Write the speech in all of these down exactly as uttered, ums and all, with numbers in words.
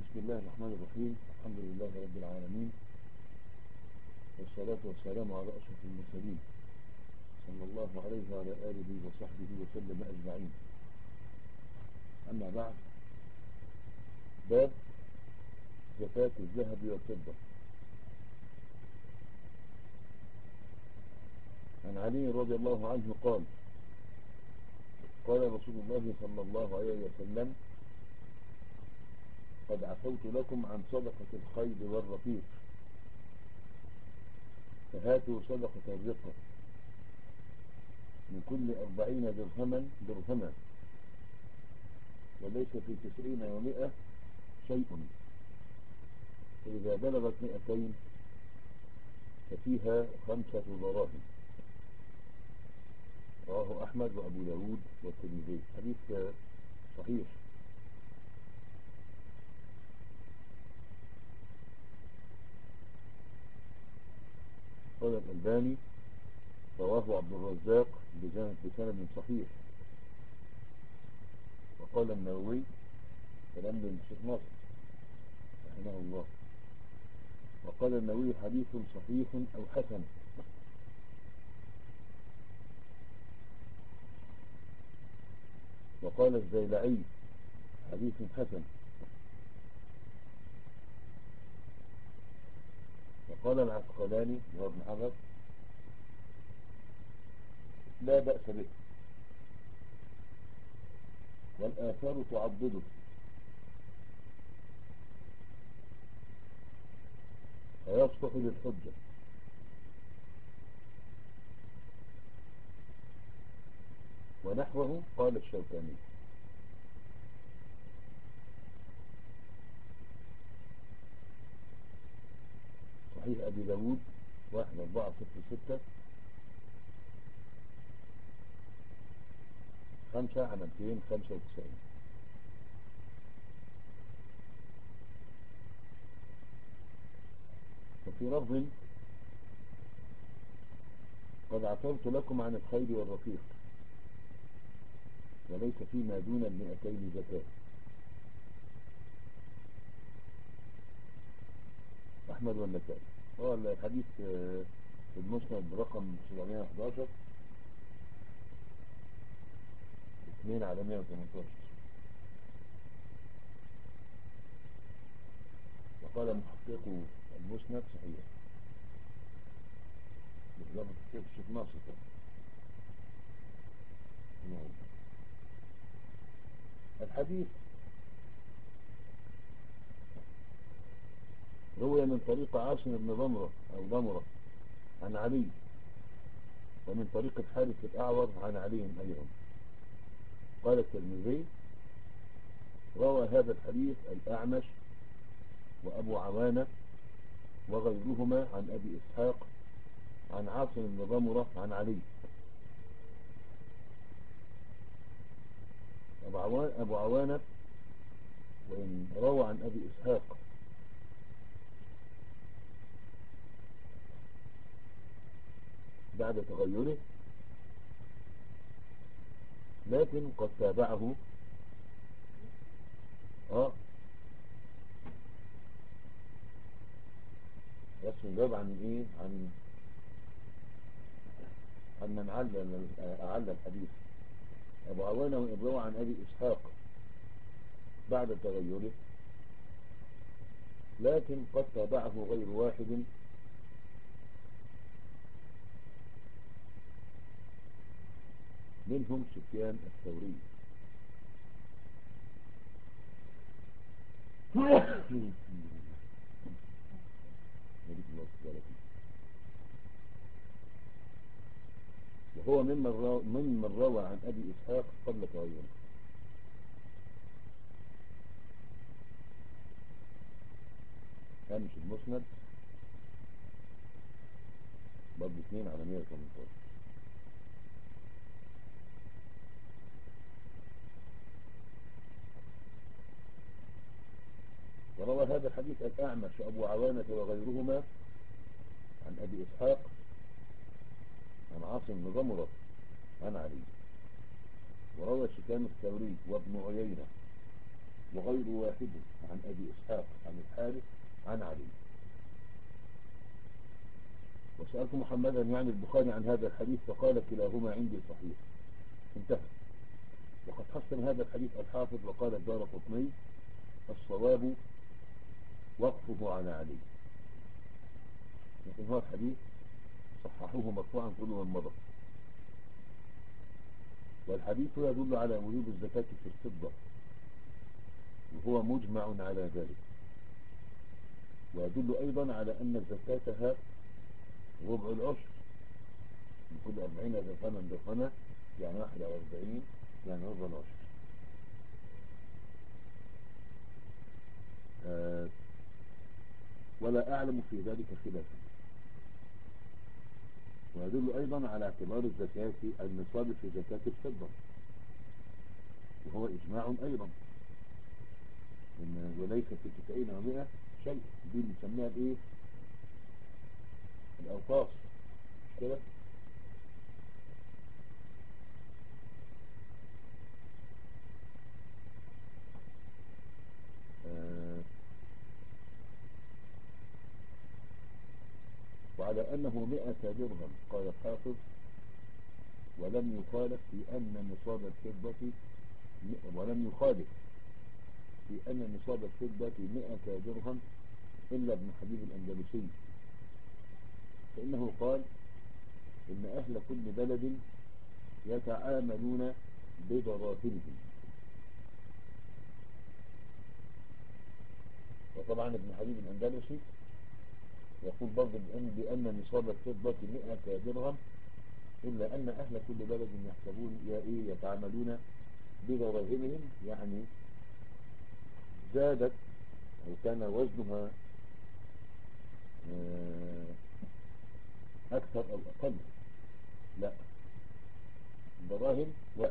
بسم الله الرحمن الرحيم. الحمد لله رب العالمين، والصلاة والسلام على أشرف المرسلين صلى الله عليه وعلى آله وصحبه وسلم أجمعين. أما بعد، باب زكاة الذهب والفضة. عن علي رضي الله عنه قال: قال رسول الله صلى الله عليه وسلم: قد عفوت لكم عن صدقة الخيل والرقيق، فهاتوا صدقة الرقة من كل أربعين درهما درهما، وليس في تسعين ومئة شيء، فإذا بلغت مئتين ففيها خمسة دراهم. رواه أحمد وأبو داود والترمذي. حديث صحيح. قال الألباني: رواه عبد الرزاق بسند صحيح. وقال النووي: كلام للشيخ ناصر رحمه الله، وقال النووي: حديث صحيح أو حسن. وقال الزيلعي: حديث حسن. وقال العسقلاني وهو ابن حجر: لا بأس به، والآثار تعضده، فيصلح للحجة. ونحوه قال الشوكاني. صحيح أبي داود واحد أربعة صفر ستة خمسة عن ألفين خمسة وتسعين. وفي لفظ: قد عفوت لكم عن الخيل والرقيق، وليس فيما دون المئتين زكاة. أحمد والنسائي. هو الحديث في المسند برقم سبعمائة وأحد عشر، اثنين على مئة وثمانية عشر. وقال محقق المسند: صحيح، بخلاف تحقيق الشيخ ناصر. الحديث روي من طريق عاصم بن ضمرة أو ضمرة عن علي، ومن طريق الحارث الأعور عن علي أيضا. قال الترمذي: روى هذا الحديث الأعمش وأبو عوانة وغيرهما عن أبي إسحاق عن عاصم بن ضمرة عن علي. أبو عوانة وإن روى عن أبي إسحاق بعد تغيره، لكن قد تابعه اه بس نجاوب عن ايه عن عن من علل أعلى الحديث. أبو عوانة وإن روى عن أبي إسحاق بعد تغيره، لكن قد تابعه غير واحد منهم سفيان الثوري. وهو ممن روى عن أبي إسحاق قبل تغيره. هامش المسند برضه اثنين على مئة وثمانية عشر. وروى هذا الحديث الأعمش وأبو عوانة وغيرهما عن أبي إسحاق عن عاصم بن ضمرة عن علي. وروى سفيان الثوري وابن عيينة وغير واحد عن أبي إسحاق عن الحارث عن علي. وسألت محمدا يعني البخاري عن هذا الحديث فقال كلاهما عندي صحيح. انتهى. وقد حسن هذا الحديث الحافظ وقال الدارقطني الصواب وقفه على علي، لكن هو الحديث صححوه مرفوعا كل من مضى. والحديث يدل على وجوب الزكاة في الفضة وهو مجمع على ذلك، ويدل أيضا على أن زكاتها ربع العشر من كل أربعين درهما درهما يعني واحد وأربعين يعني ربع العشر. آه ولا أعلم في ذلك خلافا. ويدل أيضا على اعتبار الزكاة النصاب في زكاة الفضة وهو إجماع أيضا، إن وليس في تسعين ومئة شيء، دي بنسميها الإيه؟ الأوقاص، مش كده؟ آه وعلى أنه مئة درهم قال الحافظ ولم يخالف في أن نصاب الفضة ولم يخالف في أن نصاب الفضة مئة درهم إلا ابن حبيب الأندلسي، فإنه قال إن أهل كل بلد يتعاملون بضراهمهم. وطبعا ابن حبيب الأندلسي يقول برضه بأن, بأن نصاب الفضة مئة درهم إلا أن أهل كل بلد يحسبون يتعاملون بضراهمهم، يعني زادت أو كان وزنها أكثر أو أقل. لا، دراهم واحد.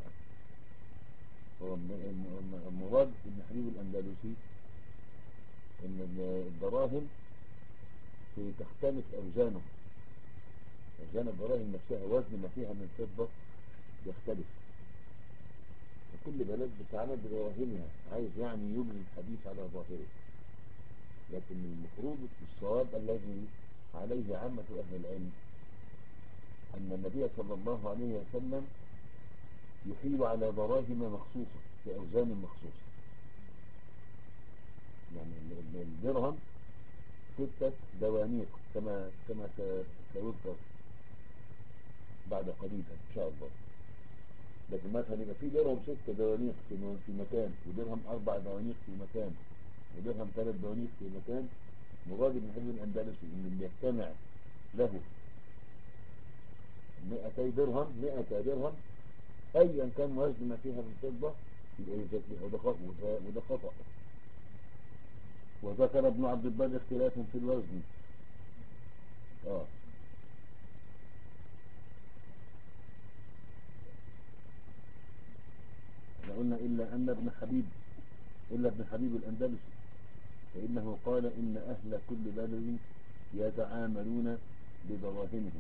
مراد ابن حبيب الأندلسي إن الدراهم تختلف أوزانه، أوزان الدراهم نفسها وزن ما فيها من فضة يختلف، وكل بلد بتعامل بدراهمها، عايز يعني يبني الحديث على ظاهره. لكن المفروض الصواب الذي عليه عامة أهل العلم أن النبي صلى الله عليه وسلم يحيل على دراهم مخصوصة في أوزان مخصوصة. يعني الدرهم ستة دوانيق كما كما سيذكر بعد قليل إن شاء الله. لكن مثلا يبقى في درهم ستة دوانيق في مكان، ودرهم أربع دوانيق في مكان، ودرهم ثلاث دوانيق في مكان. مراد ابن حبيب الأندلسي إن اللي يجتمع له مئتي درهم مئة درهم أيا كان وزن ما فيها من فضة يبقى يزكيها، وده خطأ. وذكر ابن عبد البر اختلاف في الوزن. اه احنا قلنا إلا أن ابن حبيب إلا ابن حبيب الأندلسي فإنه قال إن أهل كل بلد يتعاملون بدراهمهم.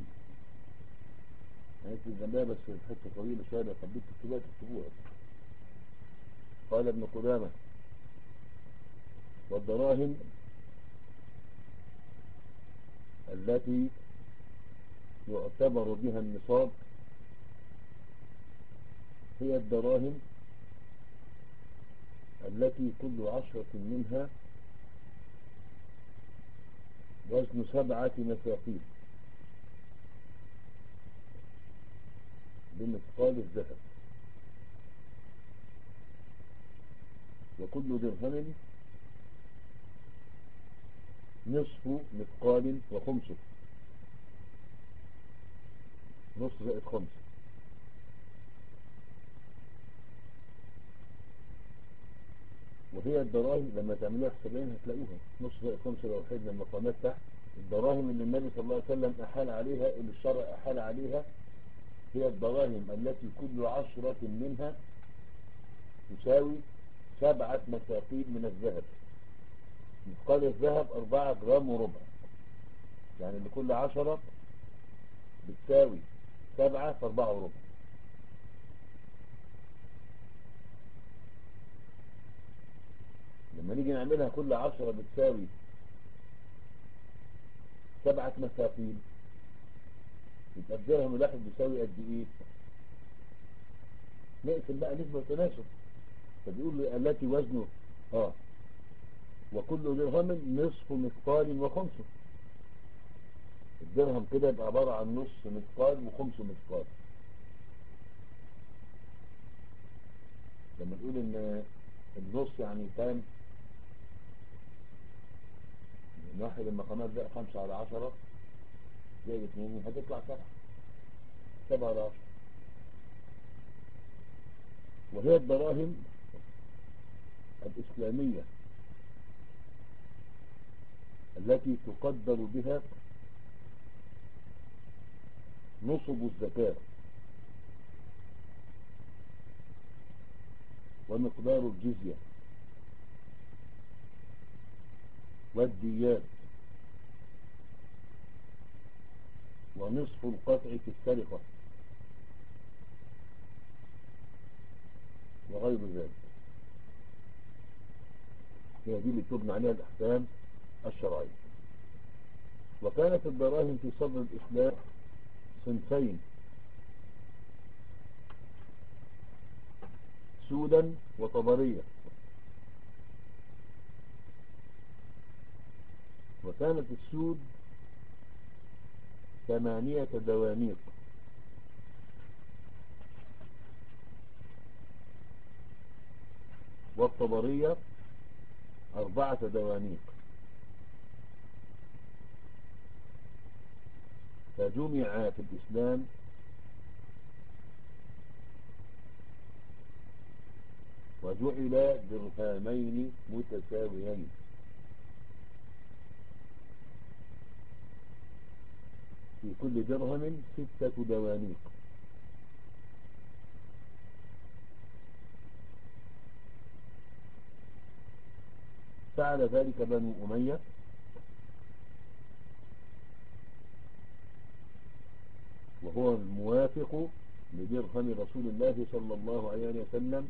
هيك الجنبها بس الحتة طويلة شوية، لو حبيت تكتبوها تكتبوها. قال ابن قدامة والدراهم التي يعتبر بها النصاب هي الدراهم التي كل عشرة منها وزن سبعة مثاقيل بمثقال الذهب، وكل درهم نصف مثقال وخمسه، نصف زائد خمسة. وهي الدراهم لما تعملوها حسابين هتلاقوها نصف زائد خمسة لو حيدنا المقامات تحت. الدراهم اللي النبي صلى الله عليه وسلم أحال عليها، اللي الشرع أحال عليها، هي الدراهم التي كل عشرة منها تساوي سبعة مثاقيل من الذهب. مثقال الذهب أربعة جرام وربع، يعني لكل عشرة بتساوي سبعة في أربعة وربع. نيجي نعملها كل عشرة بتساوي سبعة مثاقيل، يبقى الدرهم الواحد بيساوي قد ايه؟ نقسم بقى نسبة وتناسب. فبيقول لي التي وزنه اه وكل درهم نصف مثقال وخمسه. الدرهم كده يبقى عبارة عن نص مثقال وخمس مثقال. لما نقول ان النص يعني كام؟ من واحد المقامات ده خمسة على عشرة زائد اثنين هتطلع سبعة. سبعة على عشرة. وهي الدراهم الإسلامية التي تقدر بها نصب الزكاة ومقدار الجزية والديات ونصف القطع في السرقة وغير ذلك. هي دي اللي تبنى عليها الأحكام الشرعية. وكانت الدراهم في صدر الإسلام صنفين: سودا وطبرية. وكانت السود ثمانية دوانيق، والطبرية أربعة دوانيق. فجمع في الإسلام وجعل درهمين متساويين. في كل درهم ستة دوانيق. فعل ذلك بنو أمية وهو الموافق لدرهم رسول الله صلى الله عليه وسلم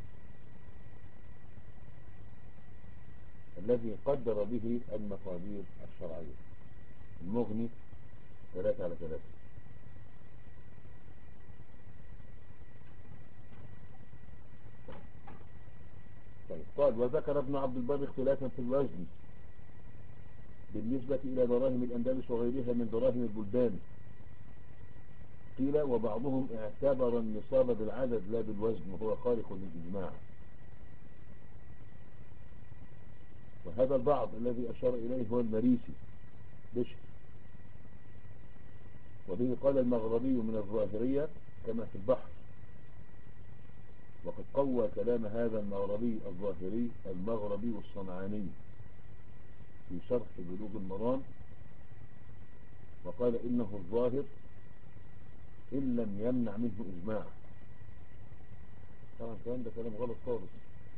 الذي قدر به المقادير الشرعية. المغني ثلاثة على ثلاثة. طيب قال: وذكر ابن عبد البر اختلافا في الوزن بالنسبة إلى دراهم الأندلس وغيرها من دراهم البلدان. قيل: وبعضهم اعتبر النصاب بالعدد لا بالوزن، وهو خارق للإجماع. وهذا البعض الذي أشار إليه هو المريسي بشر. وبه قال المغربي من الظاهرية كما في البحر. وقد قوى كلام هذا المغربي الظاهري المغربي الصنعاني في شرح بلوغ المرام، وقال إنه الظاهر إن لم يمنع منه إجماع. طبعا كلام ده كلام غلط خالص.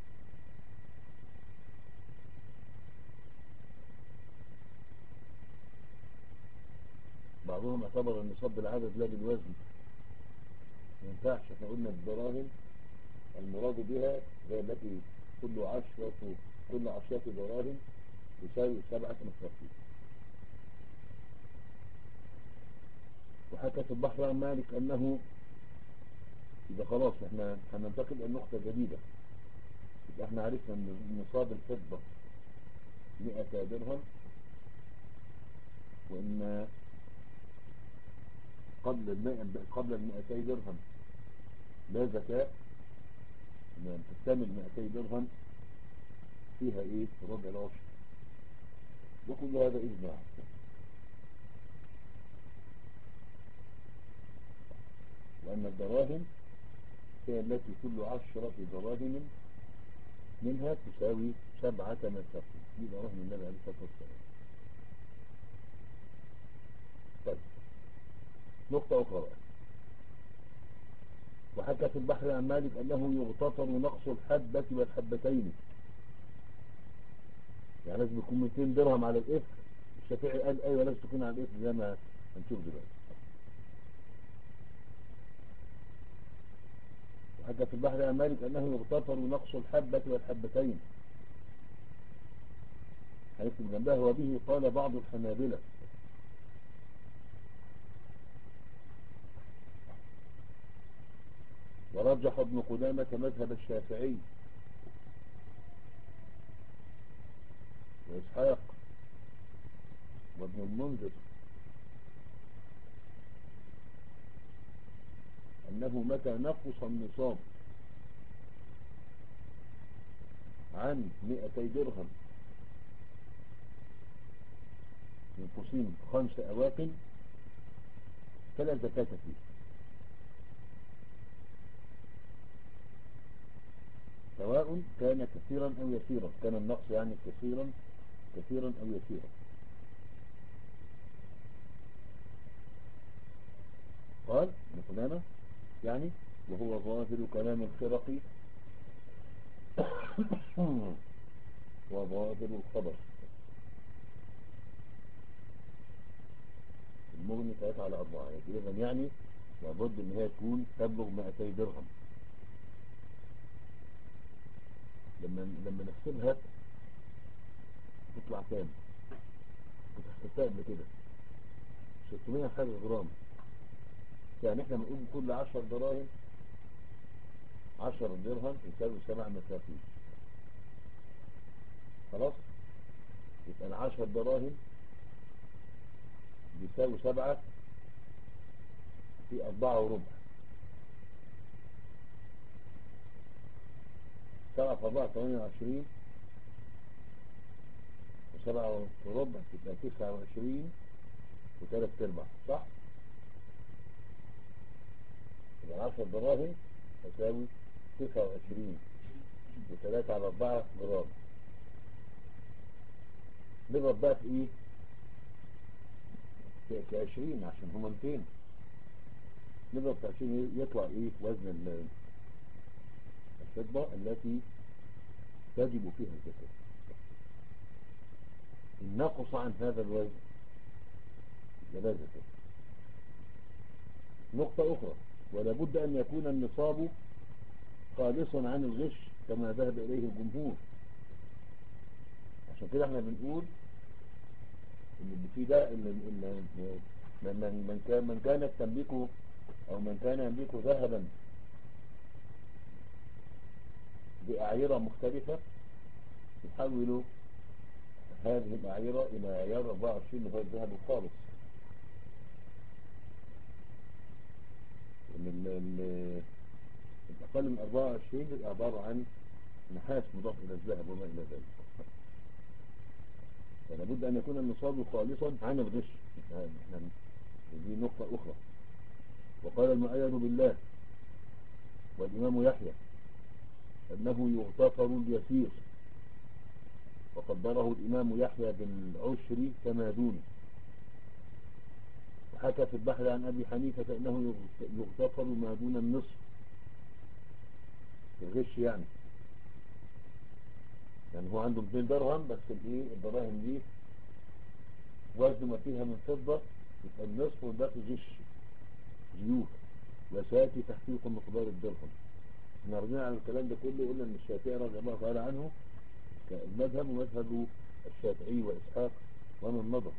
بعضهم اعتبر النصاب بالعدد لا بالوزن. ما ينفعش. احنا قلنا الدراهم المراد بها هي التي كل عشرة كل عشرة دراهم يساوي سبعة مثاقيل. وحكى في البحر عن مالك أنه إذا خلاص احنا هننتقل إلى نقطة جديدة. يبقى احنا عرفنا أن نصاب الفضة مئة درهم، وإن قبل المئة قبل المئتي درهم لا زكاة. إن تكتمل مئتي درهم فيها إيه؟ ربع العشر. وكل هذا إجماع. وأن الدراهم هي التي كل عشرة دراهم منها تساوي سبعة مثاقيل. دي دراهم النبي عليه الصلاة والسلام. طيب نقطة أخرى بقى. وحكى في البحر عن مالك أنه يغتفر نقص الحبة والحبتين، يعني لازم يكون مئتين درهم على الإثر. الشافعي قال أيوة لازم تكون على الإثر زي ما هنشوف دلوقتي. وحكى في البحر عن مالك أنه يغتفر نقص الحبة والحبتين، هنكتب جنبها وبه قال بعض الحنابلة. ورجح ابن قدامة مذهب الشافعي وإسحاق وابن المنذر أنه متى نقص النصاب عن مئتي درهم من قسيم خمس أواق فلا زكاة فيه، سواء كان كثيرا أو يسيرا، كان النقص يعني كثيرا كثيرا أو يسيرا. قال ابن قدامة يعني وهو ظاهر كلام الخرقي وظاهر الخبر. المغني ثلاثة على أربعة، إذن يعني لابد إن هي تكون تبلغ مئتي درهم. لما لما نحسبها تطلع كام؟ كنت حسبتها قبل كده ستمائة حاجة جرام. يعني احنا بنقول كل عشر دراهم عشر درهم يساوي سبع مسافين. خلاص، يبقى العشر دراهم بيساوي سبعة في أربعة وربع. سبعة في أربعة ثمانية وعشرين وسبعة وربع تبقى تسعة وعشرين وثلاث أرباع، صح؟ يبقى العشر دراهم تساوي تسعة وعشرين وثلاثة على أربعة جرام. نضرب بقى في إيه؟ في عشرين عشان هما مئتين. نضرب في عشرين يطلع إيه وزن الفضة التي تجب فيها الزكاة. إن نقص عن هذا الوزن لا زكاة. نقطة أخرى، ولا بد أن يكون النصاب خالصا عن الغش كما ذهب إليه الجمهور. عشان كده احنا بنقول ان اللي في ده ان من من كان من كانت تملكه او من كان يملكه ذهبا بأعيرة مختلفة يحول هذه الأعيرة إلى عيار أربعة وعشرين اللي هو الذهب الخالص. ان الأقل من أربعة وعشرين يبقى عبارة عن نحاس مضاف إلى الذهب وما إلى ذلك. فلا بد أن يكون النصاب خالصا عن الغش. دي نقطة أخرى. وقال المؤيد بالله والإمام يحيى أنه يغتفر اليسير، وقدره الإمام يحيى بالعشر كما دونه. وحكى في البحر عن أبي حنيفة أنه يغتفر ما دون النصف الغش. يعني يعني هو عنده مئتين درهم بس الايه الدراهم دي وزن ما فيها من فضة، يبقى النصف والباقي غش زيوت، وسيأتي تحقيق مقدار الدرهم. احنا رجعنا على الكلام ده كله، قلنا ان الشافعي رضي الله تعالى عنه المذهب ومذهب الشافعي وإسحاق ومن مضى،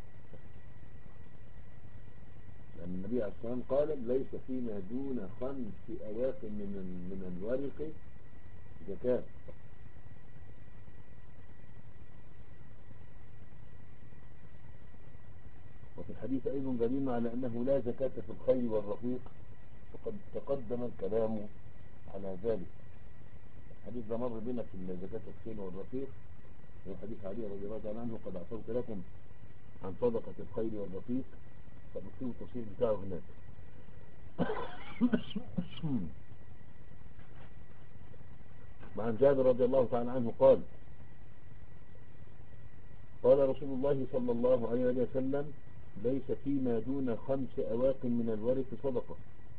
لأن النبي عليه الصلاة والسلام قال ليس فيما دون خمس أواق من من الورق زكاة. وفي الحديث أيضا دليل على أنه لا زكاة في الخيل والرقيق، وقد تقدم الكلام على ذلك. الحديث ده مر بنا في زكاة الخيل والرقيق، وحديث علي رضي الله تعالى عنه قد أعطوت لكم عن صدقة الخيل والرقيق، فنكتب التصحيح بتاعه هناك. وعن جابر رضي الله تعالى عنه قال قال رسول الله صلى الله عليه وسلم ليس فيما دون خمس أواق من الورق صدقة،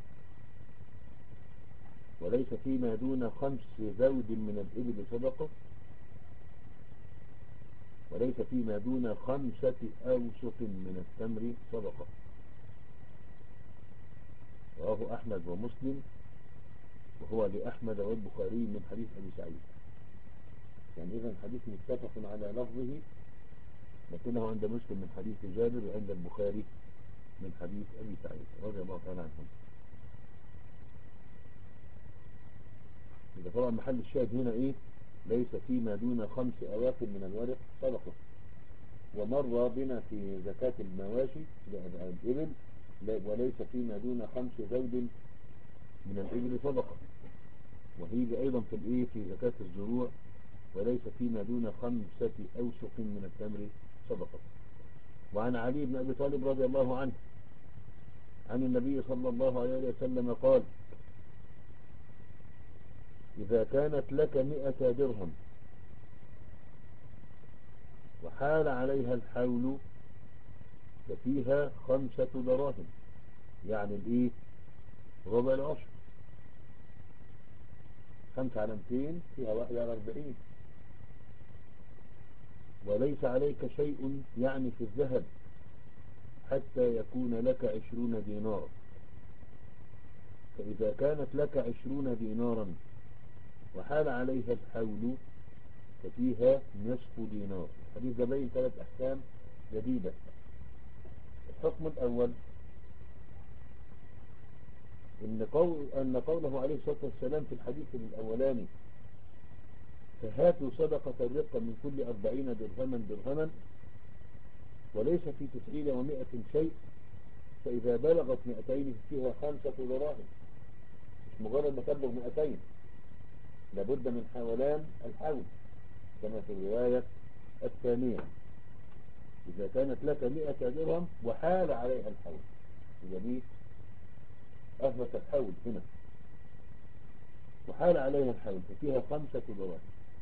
وليس فيما دون خمس ذود من الإبل صدقة، وليس فيما دون خمسة أوسق من التمر صدقة. رواه أحمد ومسلم، وهو لأحمد والبخاري من حديث أبي سعيد. يعني إذا الحديث متفق على لفظه لكنه عند مسلم من حديث جابر وعند البخاري من حديث أبي سعيد رضي الله تعالى عنهم. إذا طبعا محل الشاهد هنا إيه؟ ليس فيما دون خمس أواق من الورق صدقة. ومر بنا في زكاة المواشي الإبل وليس فيما دون خمس زود من الإبل صدقة. وهيجي أيضا في الإيه في زكاة الزروع وليس فيما دون خمسة أوسق من التمر صدقة. وعن علي بن أبي طالب رضي الله عنه عن النبي صلى الله عليه وسلم قال: إذا كانت لك مئة درهم وحال عليها الحول ففيها خمسة دراهم، يعني الإيه ربع العشر. خمسة على مئتين فيها واحد على أربعين. وليس عليك شيء يعني في الذهب حتى يكون لك عشرون دينار، فإذا كانت لك عشرون دينارا وحال عليها الحول ففيها نصف دينار. الحديث ده بين ثلاث أحكام جديدة. الحكم الأول إن, قول أن قوله عليه الصلاة والسلام في الحديث الأولاني: فهاتوا صدقة الرقة من كل أربعين درهما درهما، وليس في تسعين ومائة شيء، فإذا بلغت مئتين فيها خمسة دراهم. مش مجرد ما تبلغ مئتين، لابد من حولان الحول كما في الرواية الثانية: إذا كانت لك مئة درهم وحال عليها الحول. إذا دي أثبت الحول هنا، وحال عليها الحول ففيها خمسة دراهم.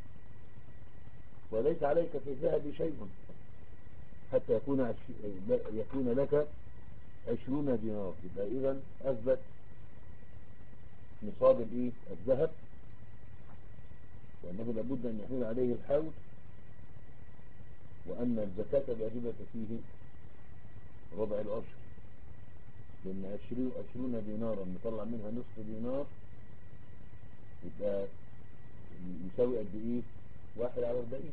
وليس عليك في الذهب شيء حتى يكون عش... يكون لك عشرون دينار. يبقى إذن أثبت نصاب الإيه الذهب، وأنه لابد أن يحول عليه الحول، وأن الزكاة الواجبة فيه ربع العشر، لأن عشرون دينارا نطلع منها نصف دينار يبقى يساوي قد إيه؟ واحد على أربعين.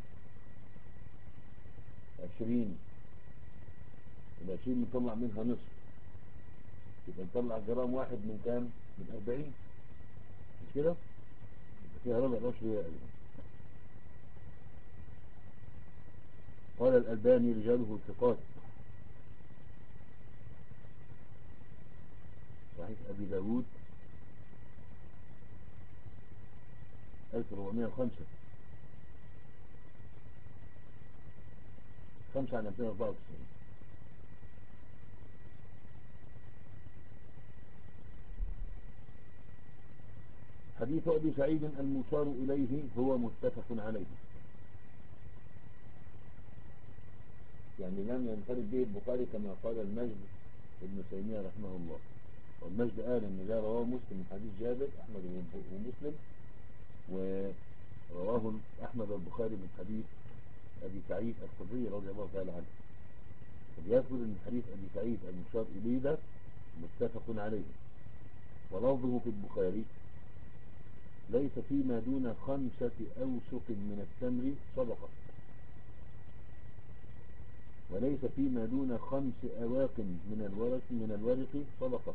عشرين العشرين نطلع منها نصف يبقى نطلع جرام واحد من كام؟ من أربعين. مش كده؟ يبقى فيها ربع العشر هي أيضا. قال الألباني: رجاله ثقات. صحيح أبي داود ألف وأربعمائة وخمسة، خمسة على مئتين وأربعة وتسعين. حديث أبي سعيد المشار إليه هو متفق عليه، يعني لم ينفرد به البخاري كما قال المجد ابن تيمية رحمه الله. والمجد قال ان ده رواه مسلم من حديث جابر أحمد ومسلم، ورواه أحمد البخاري من حديث أبي سعيد الخدري رضي الله تعالى عنه. فبيذكر ان حديث أبي سعيد المشار إليه ده متفق عليه. ولفظه في البخاري: ليس فيما دون خمسة أوسق من التمر صدقة، وليس فيما دون خمس أواق من الورق من الورق صدقة،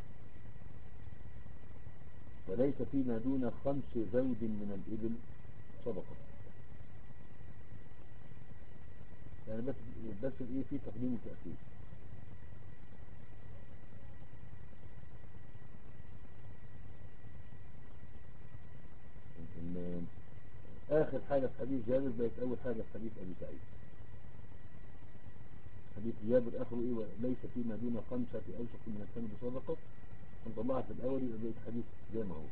وليس فيما دون خمس زود من الإبل صدقة. يعني بس بس الايه في تقديم وتأخير. آخر حاجة في حديث جابر بقت أول حاجة في حديث أبي سعيد. حديث جابر آخره إيه؟ ليس فيما دون خمسة أوسق من التمر صدقة. نطلعها في الأول يبقى بقيت حديث زي ما هو.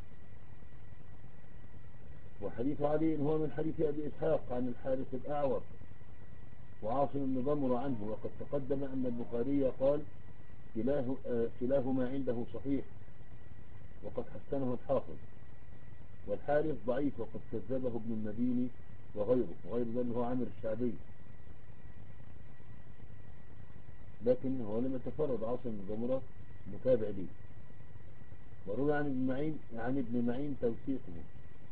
وحديث علي هو من حديث أبي إسحاق عن الحارث الأعور وعاصم بن ضمر عنه، وقد تقدم أن البخاري قال: كلاه آه كلاهما عنده صحيح، وقد حسنه الحافظ. والحارث ضعيف وقد كذبه ابن المديني وغيره، وغير ذلك هو عامر الشعبي، لكن هو لم يتفرد عاصم بن ضمرة متابع ليه. وروى عن ابن معين عن ابن معين توثيقه،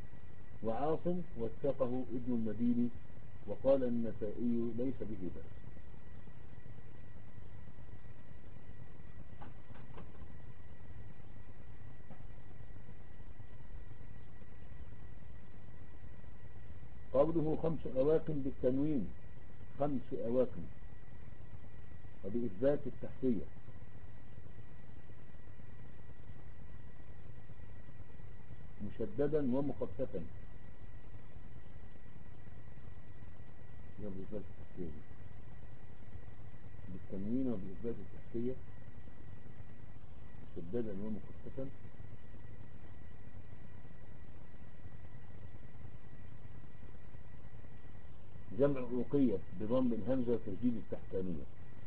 وعاصم وثقه ابن المديني، وقال النسائي ليس به بأس. قوله خمس أواكن بالتنوين، خمس أواكن، وبإثبات التحتية. مشددا ومخففا، يا بإثبات التحتية دي. بالتنوين وبإثبات التحتية، مشددا ومخففا. جمع أوقية بضم الهمزة وتشديد التحتانية.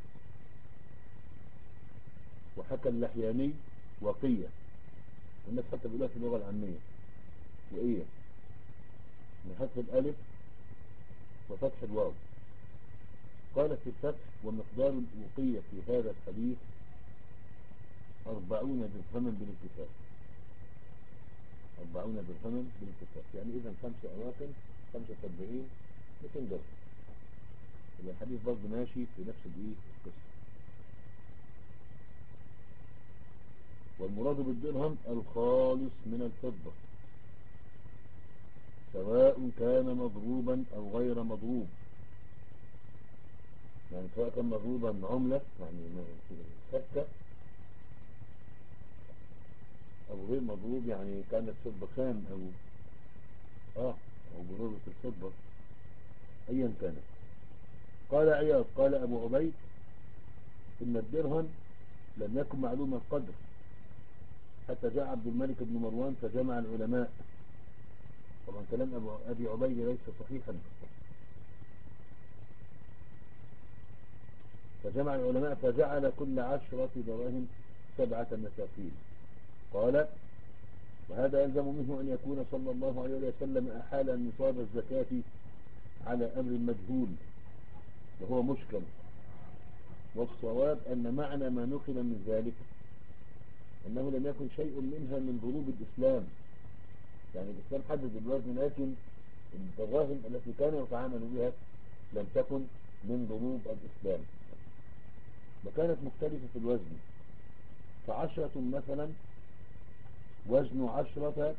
وحكى اللحياني وقية، والناس حتى بيقولها في اللغة العامية وإيه، من حذف الألف وفتح الواو. قال في الفتح: ومقدار الأوقية في هذا الحديث أربعون درهما بالاتفاق. أربعون درهما بالاتفاق، يعني إذا خمسة أواكن خمسة وسبعين مئتين درهم. يبقى الحديث برضه ماشي في نفس الإيه القصة. والمراد بالدرهم الخالص من الفضة، سواء كان مضروبا أو غير مضروب. يعني سواء كان مضروبا عملة يعني فكة، أو غير مضروب يعني كانت فضة خام أو آه أو برودة الفضة أيا كانت. قال عياض: قال أبو عبيد: إن الدرهم لم يكن معلوم القدر حتى جاء عبد الملك بن مروان فجمع العلماء. طبعا كلام أبو أبي عبيد ليس صحيحا. فجمع العلماء فجعل كل عشرة دراهم سبعة مساقيل. قال: وهذا يلزم منه أن يكون صلى الله عليه وسلم أحال نصاب الزكاة على أمر مجهول وهو مشكل. والصواب أن معنى ما نقل من ذلك أنه لم يكن شيء منها من ضروب الإسلام. يعني الإسلام حدد الوزن، لكن الدراهم التي كانوا يتعاملوا بها لم تكن من ضروب الإسلام، وكانت مختلفة في الوزن. فعشرة مثلا وزن عشرة،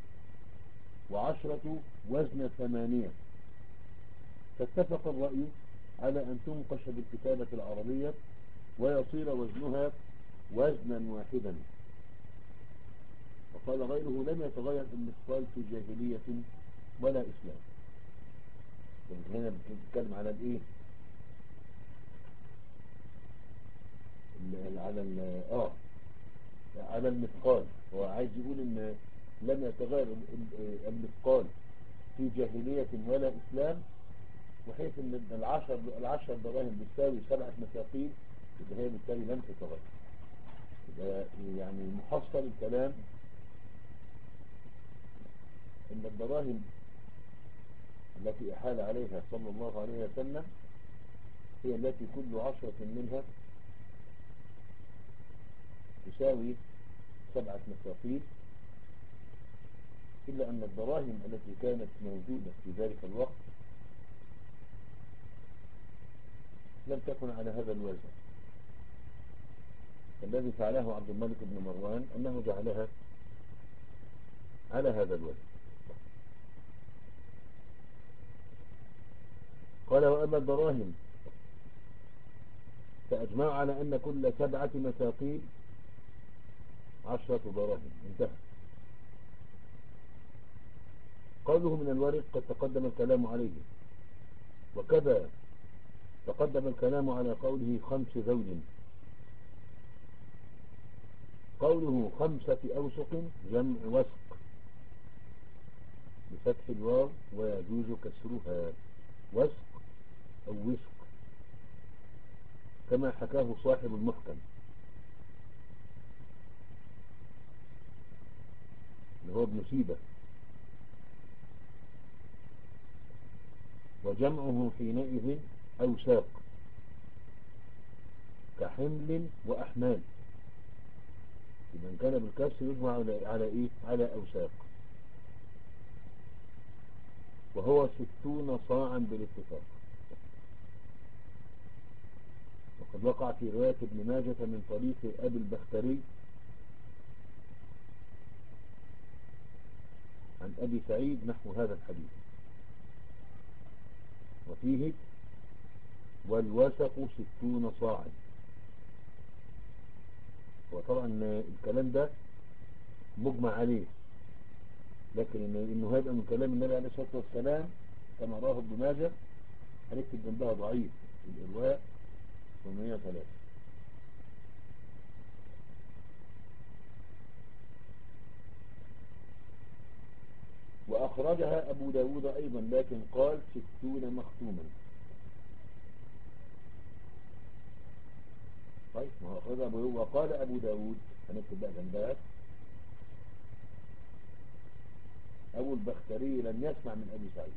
وعشرة وزن ثمانية. فاتفق الرأي على أن تنقش بالكتابة العربية ويصير وزنها وزنا واحدا. وقال غيره: لم يتغير المثقال في جاهلية ولا إسلام. هنا بنتكلم على الايه، على ال اه على المثقال. هو عايز يقول ان لم يتغير المثقال في جاهلية ولا إسلام، وحيث ان العشر العشر دراهم بتساوي سبعة مساقيل، يبقى هي بالتالي لم تتغير. يعني محصل الكلام ان الدراهم التي أحال عليها صلى الله عليه وسلم هي التي كل عشرة منها تساوي سبعة مساقيل، إلا أن الدراهم التي كانت موجودة في ذلك الوقت لم تكن على هذا الوزن. الذي فعله عبد الملك بن مروان أنه جعلها على هذا الوزن. قال: وأما الدراهم فأجمعوا على أن كل سبعة مساقيل عشرة دراهم. انتهى. قوله من الورق قد تقدم الكلام عليه، وكذا تقدم الكلام على قوله خمس زوج. قوله خمسة أوسق جمع وسق بفتح الواو ويجوز كسرها، وسق أو وسق، كما حكاه صاحب المحكم اللي هو ابن سيبة. وجمعه حينئذ أوساق كحمل وأحمال. إذا كان بالكسر يجمع على, على إيه؟ على أوساق، وهو ستون صاعا بالاتفاق. وقد وقع في رواية ابن ماجة من طريق أبي البختري عن أبي سعيد نحو هذا الحديث. وفيه والوسق ستون صاعا. وطبعا الكلام ده مجمع عليه، لكن انه هيبقى من كلام النبي عليه الصلاة والسلام كما راه ابن ماجه هنكتب جنبها ضعيف الإرواء ثمانمائة وثلاثة. وأخرجها أبو داود أيضا لكن قال ستون مختوما. طيب ما هو أخرجها أبو داود وقال أبو داود هنكتب بقى جنبها أبو البختري لم يسمع من أبي سعيد.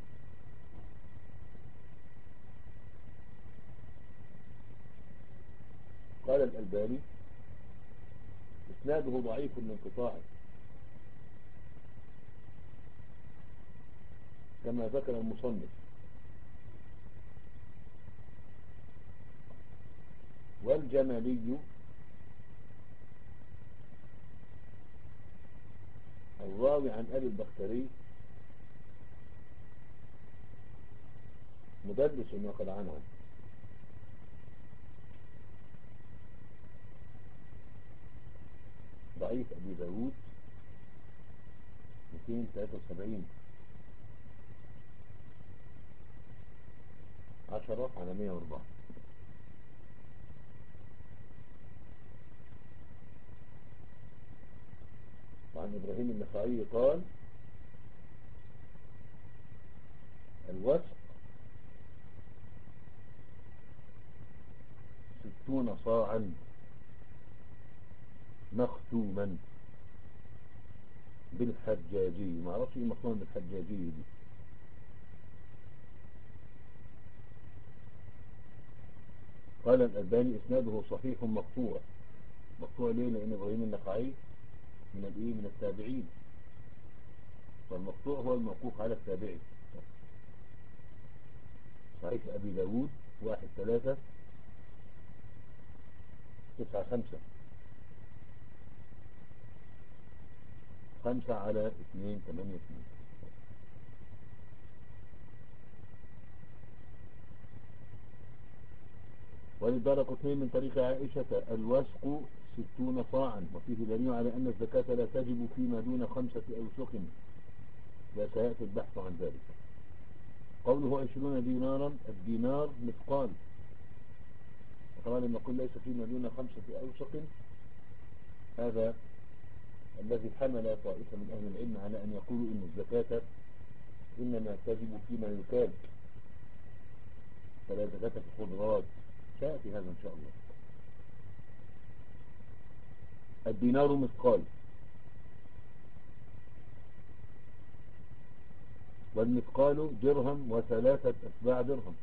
قال الألباني إسناده ضعيف لانقطاعه كما ذكر المصنف. والجمالي الراوي عن أبي البختري مدلس وقد عنه. ضعيف أبي داود مئتين وثلاثة وسبعين عشرة على مئة وأربعة. وعن إبراهيم النخعي قال الوسق ستون صاعا مختوما بالحجاجي. ما اعرفش ايه مختوما بالحجاجي دي. قال الألباني اسناده صحيح مقطوع. مقطوع ليه؟ لأن إبراهيم النخعي من الايه من التابعين، فالمقطوع هو الموقوف على التابعي. صحيح أبي داود واحد ثلاثة تسعة خمسة خمسة على اثنين ثمانية اثنين. وللدارقطني من طريق عائشة الوسق ستون صاعا، وفيه دليل على أن الزكاة لا تجب فيما دون خمسة أوسق، وسيأتي البحث عن ذلك. قوله عشرون دينارا، الدينار مثقال، وطبعا لما قل ليس فيما دون خمسة أوسق هذا الذي حمل طائفة من أهل العلم على أن يقولوا إن الزكاة إنما تجب فيما يكاد، فلا زكاة في الخضروات. سيأتي هذا إن شاء الله. الدينار مثقال، والمثقال درهم وثلاثة أتباع درهم.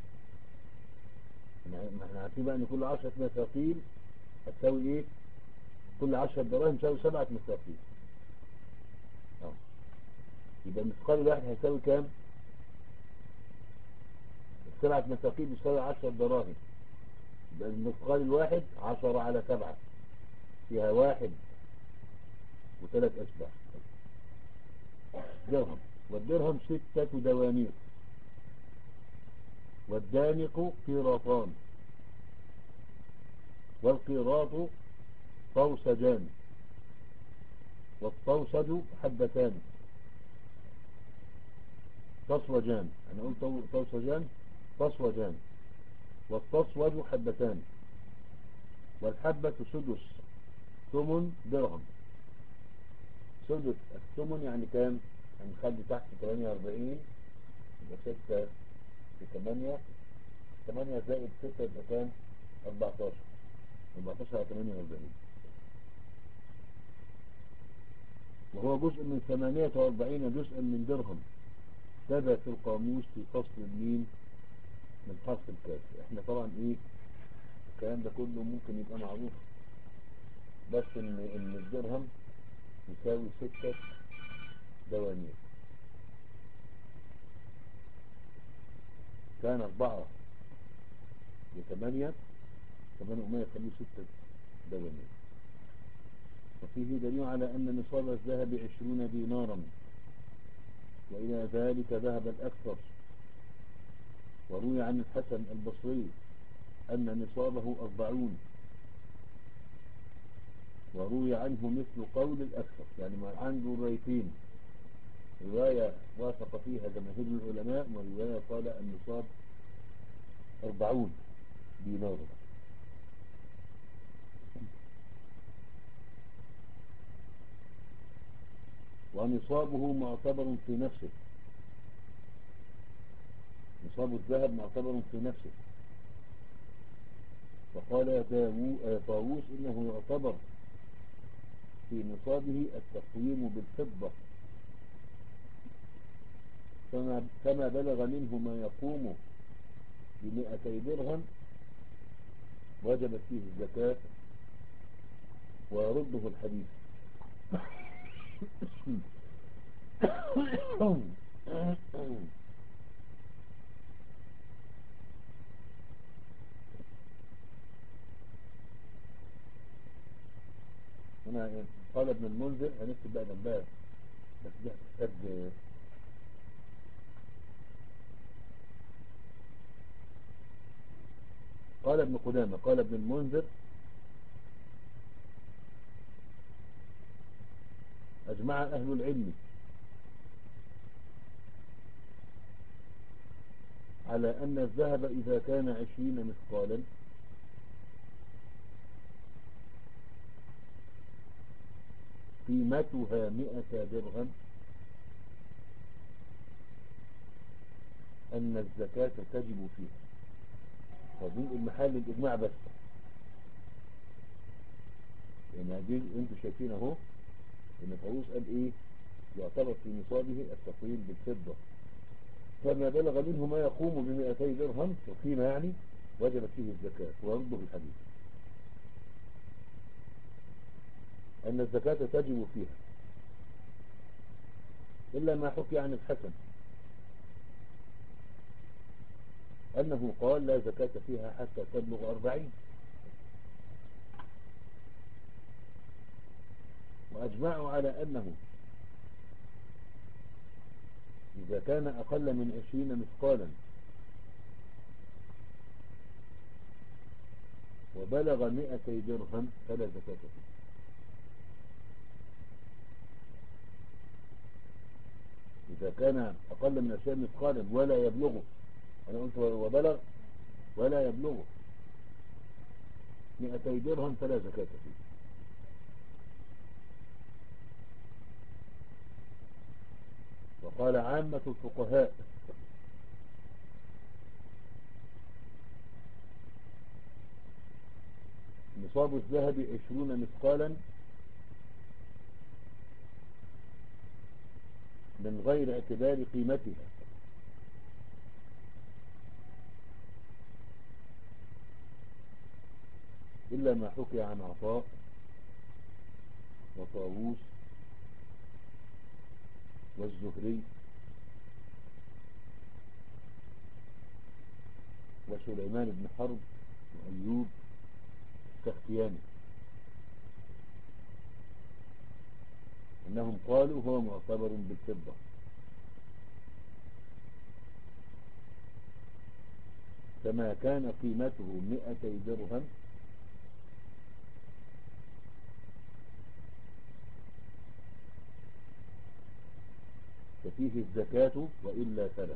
ما احنا عارفين بقى ان كل عشرة مثاقيل هتساوي ايه؟ كل عشرة دراهم تساوي سبعة مثاقيل. اه يبقى المثقال الواحد هيساوي كام؟ سبعة مثاقيل بيساوي عشرة دراهم. يبقى المثقال الواحد عشرة على سبعة فيها واحد وثلاث أتباع درهم. والدرهم ستة دوانيق، والدانق قيراطان، والقيراط طوسجان، والطوسج حبتان. تصوجان، أنا قلت طوسجان تصوجان، والتصوج حبتان، والحبة سدس ثمن درهم. سدس الثمن يعني كام؟ يعني خلي تحت ثمانية وأربعين يبقى ستة في ثمانية، ثمانية زائد ستة يبقى كام؟ أربعتاشر. أربعتاشر على ثمانية وأربعين، وهو جزء من ثمانية وأربعين جزءا من درهم. كذا في القاموس في فصل الميم من حرف الكاف. احنا طبعا ايه الكلام ده كله ممكن يبقى معروف، بس ان ان الدرهم يساوي ستة دوانيق. كان أربعة وثمانية، ثمانية ومية يخليه ستة دوانيق. وفيه دليل على أن نصاب الذهب عشرون دينارا، وإلى ذلك ذهب الأكثر، وروي عن الحسن البصري أن نصابه أربعون، وروي عنه مثل قول الأكثر، يعني ما عنده روايتين، رواية وافق فيها جماهير العلماء ورواية قال النصاب أربعون دينار. ونصابه معتبر في نفسه، نصاب الذهب معتبر في نفسه. وقال طاووس إنه يعتبر في نصابه التقويم بالفضة، كما بلغ منه ما يقوم بمئتي درهم وجبت فيه الزكاة ويرده الحديث. هنا قال ابن المنذر، هنكتب بقى جنبها بس دي هتحتاج. قال ابن قدامة قال ابن المنذر أجمع أهل العلم على أن الذهب إذا كان عشرين مثقالا قيمتها مئة درهم أن الزكاة تجب فيها. فدين المحل الإجماع بس، يعني هذه انتوا شايفين اهو ان طاووس قال ايه؟ يعتبر في نصابه التقويم بالفضة، فما بلغ منه ما يقوم بمئتي درهم في القيمة يعني وجبت فيه الزكاة. ويرده الحديث أن الزكاة تجب فيها إلا ما حكي عن الحسن أنه قال لا زكاة فيها حتى تبلغ أربعين. وأجمعوا على أنه إذا كان أقل من عشرين مثقالا وبلغ مئتي درهم فلا زكاة فيه. إذا كان أقل من عشرين مثقالا ولا يبلغه، أنا قلت وبلغ ولا يبلغه مئتي درهم فلا زكاة فيه. وقال عامة الفقهاء نصاب الذهب عشرون مثقالا من غير اعتبار قيمتها، إلا ما حكي عن عطاء وطاووس والزهري وسليمان بن حرب وأيوب السختياني أنهم قالوا هو معتبر بالفضة. كما كان قيمته مئتي درهم ففيه الزكاة وإلا فلا.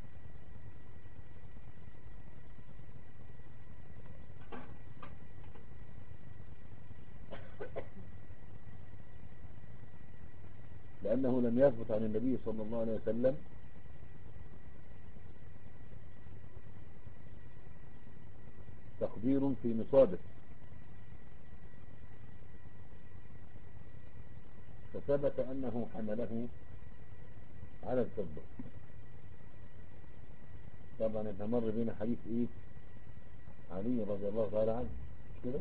لأنه لم يثبت عن النبي صلى الله عليه وسلم تقدير في نصابه، فثبت أنه حمله على الفضة. طبعا احنا مر بينا حديث ايه علي رضي الله تعالى عنه مش كده؟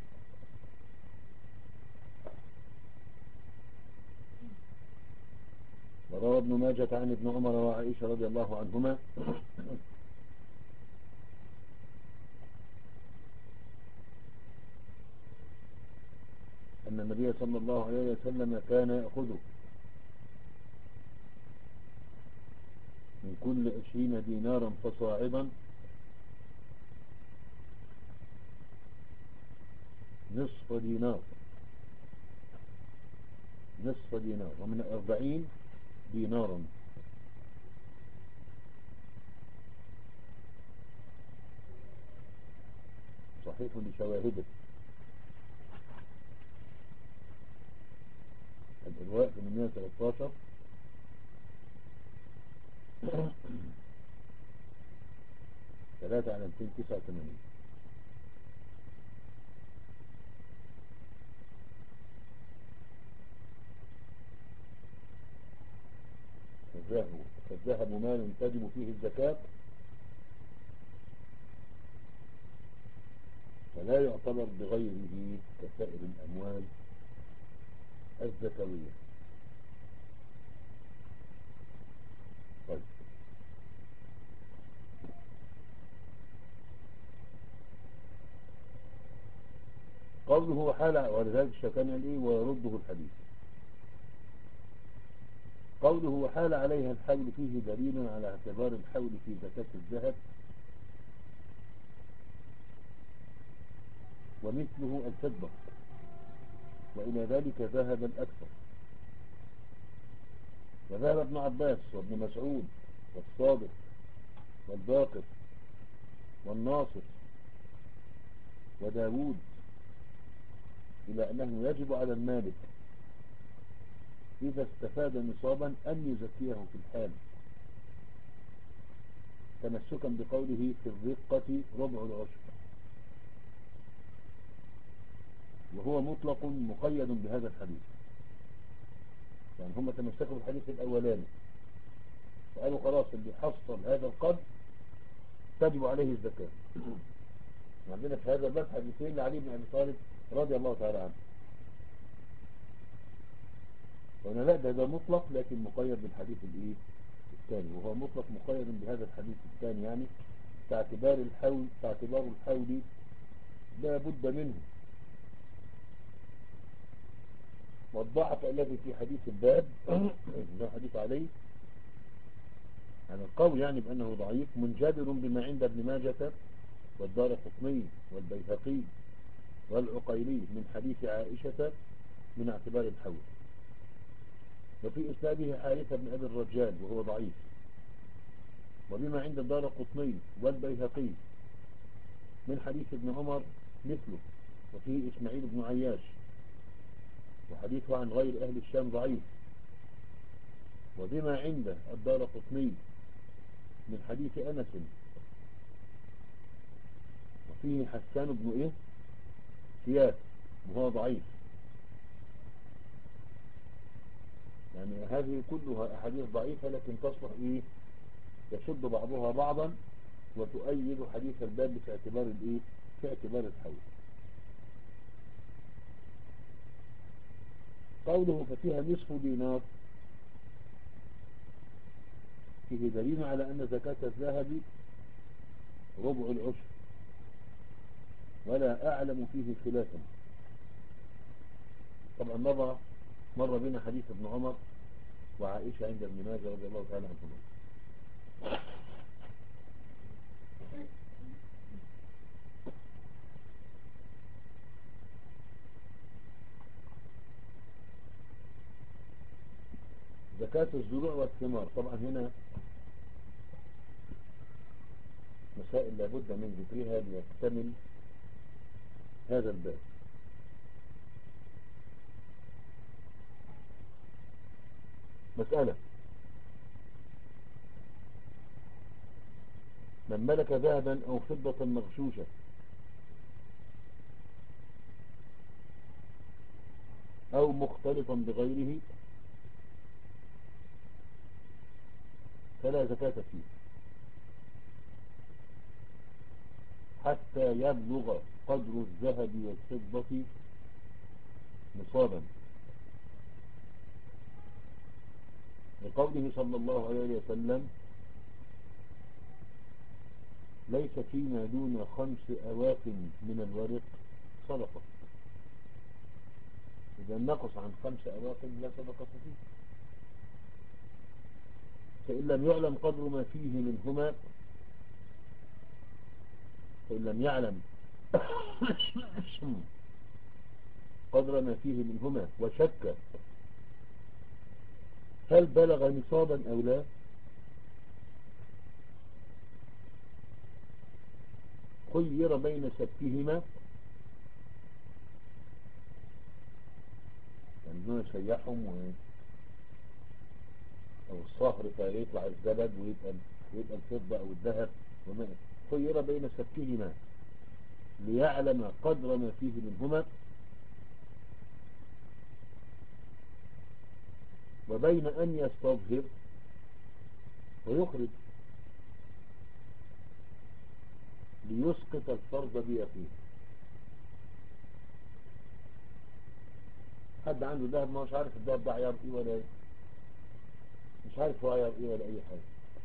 وروى ابن ماجة عن ابن عمر وعائشة رضي الله عنهما أن النبي صلى الله عليه وسلم كان يأخذ من كل عشرين دينارا فصاعدا نصف دينار، نصف دينار، ومن أربعين دينارا. صحيح لشواهده. الإرواء ثمانمائة وثلاثة عشر ثلاثة على مئتين وتسعة وثمانين. فالذهب فالذهب مال تجب فيه الزكاة، فلا يعتبر بغيره كسائر الأموال الزكوية. طيب، قوله حال، ولذلك الشيطان قال ايه ويرده الحديث. قوله حال عليها الحول فيه دليل على اعتبار الحول في زكاة الذهب، ومثله الفضة، وإلى ذلك ذهب الأكثر. وذهب ابن عباس وابن مسعود والصادق والباقر والناصر وداود إلى أنه يجب على المالك إذا استفاد نصابا أن يزكيه في الحال، تمسكا بقوله في الرقة ربع العشر، وهو مطلق مقيد بهذا الحديث. يعني هم تمسكوا بالحديث الأولاني وقالوا خلاص اللي حصل هذا القدر تجب عليه الزكاة. عندنا في هذا الباب حديثين لعلي بن أبي طالب رضي الله تعالى عنه، وأنا لا ده, ده مطلق لكن مقيد بالحديث الإيه الثاني، وهو مطلق مقيد بهذا الحديث الثاني، يعني تعتبار الحول تعتبار الحول لا بد منه. والضعف الذي في حديث الباب لا حديث عليه عن القول يعني بأنه ضعيف منجبر بما عند ابن ماجة والدارقطني والبيهقي والعقيلي من حديث عائشة من اعتبار الحول. وفي إسناده حارثة بن أبي الرجال وهو ضعيف، وبما عند الدارقطني والبيهقي من حديث ابن عمر مثله، وفيه إسماعيل بن عياش وحديثه عن غير أهل الشام ضعيف، وبما عند الدارقطني من حديث أنس وفيه حسان بن إيه سياس وهو ضعيف. يعني هذه كلها أحاديث ضعيفة لكن تصلح إيه يشد بعضها بعضا وتؤيد حديث الباب في اعتبار الإيه في اعتبار الحول. قوله ففيها نصف دينار فيه دليل على أن زكاة الذهب ربع العشر، ولا أعلم فيه خلافا. طبعا مر مر بنا حديث ابن عمر وعائشة عند ابن ماجه رضي الله تعالى عنهما. زكاة الزروع والثمار، طبعا هنا مسائل لابد من ذكرها ليكتمل هذا الباب. مسألة: من ملك ذهبا أو فضة مغشوشة أو مختلطا بغيره فلا زكاة فيه حتى يبلغ قدر الذهب والفضة نصابا، لقوله صلى الله عليه وسلم: ليس فيما دون خمس أواق من الورق صدقة. إذا نقص عن خمس أواق لا صدقة فيه. فإن لم يعلم قدر ما فيه منهما فإن لم يعلم قدر ما فيه منهما وشك هل بلغ نصابا أو لا خير بين سبكهما، يعني دون يسيحهم و... أو الصهر فيطلع الزبد ويبقى, ويبقى الفضة أو الذهب وما خير بين سبكهما ليعلم قدر ما فيه منهما وبين أن يستظهر ويخرج ليسقط الفرض بيقين. حد عنده ذهب ما مش عارف الذهب ده عيار ايه ولا ايه، مش عارف هو عيار ايه ولا اي حاجة،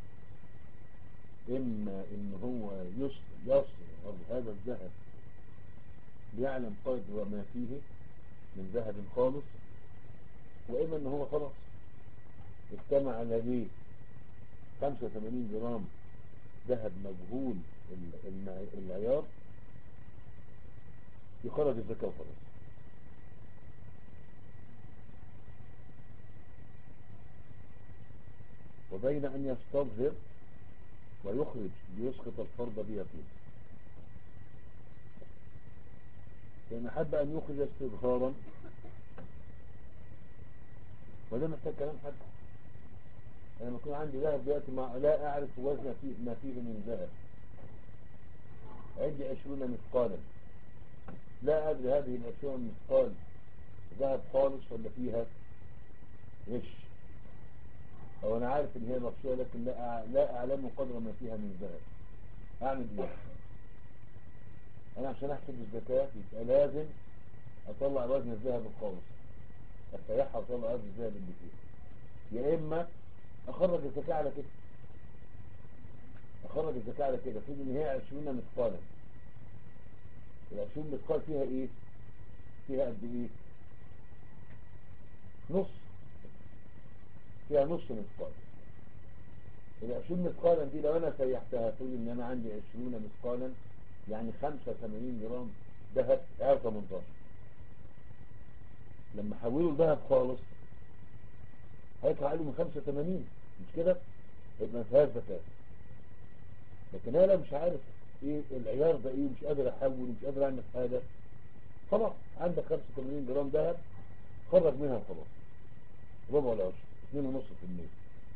اما ان هو يصهر هذا الذهب ليعلم قدر ما فيه من ذهب خالص، واما ان هو خلاص اجتمع لديه خمسة وثمانين جرام ذهب مجهول العيار يخرج الزكاة وخلاص. وبين أن يستظهر ويخرج ليسقط الفرض بيقين. فإن أحب أن يخرج استظهارا وده محتاج كلام حد. أنا لما يكون عندي ذهب دلوقتي ما لا أعرف وزن فيه ما فيه من ذهب، عندي عشرون مثقالا، لا أدري هذه العشرون مثقال ذهب خالص ولا فيها غش، أو أنا عارف إن هي مغشوة لكن لا لا أعلم قدر ما فيها من ذهب. أعمل إيه؟ أنا عشان أحسب الزكاة يبقى لازم أطلع وزن الذهب الخالص، أسيحها وأطلع وزن الذهب اللي فيه، يا إما أخرج الزكاة على كده أخرج الزكاة على كده في إن هي عشرين مثقالا. العشرين مثقال فيها إيه؟ فيها قد إيه؟ نص، فيها نص مثقال. العشرين مثقالا دي لو أنا سيحتها تقول إن أنا عندي عشرون مثقالا يعني خمسة وثمانين جرام ذهب عيار ثمانية عشر. لما حولوا الذهب خالص هيطلع أقل من خمسة وثمانين، مش كده؟ يبقى ما فيهاش زكاة. لكن أنا مش عارف إيه العيار ده إيه، مش قادر أحول ومش قادر أعمل حاجة، خلاص عندك خمسة وثمانين جرام ذهب خرج منها خلاص ربع ولا عشر اثنين ونص في المية.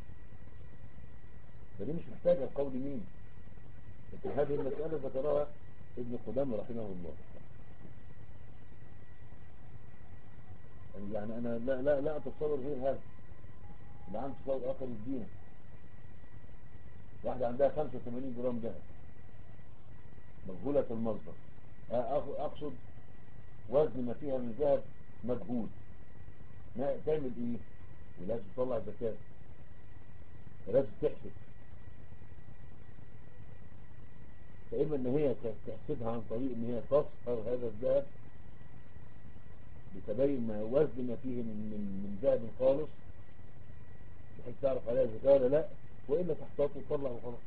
فدي مش محتاجة القول مين، لكن هذه المسألة ذكرها ابن قدامة رحمه الله. يعني أنا لا لا لا أتصور غير هذا، اللي عندي تصور آخر الدين. واحدة عندها خمسة وثمانين جرام ذهب مجهولة المصدر، أقصد وزن ما فيها من ذهب مجهول، تعمل إيه؟ ولازم تطلع زكاة، ولازم تحسب. فإما إن هي تحسبها عن طريق إن هي تصهر هذا الذهب بتبين ما وزن ما فيه من من من ذهب خالص بحيث تعرف عليها زكاة ولا لا، وإلا تحتاط وتطلع وخلاص.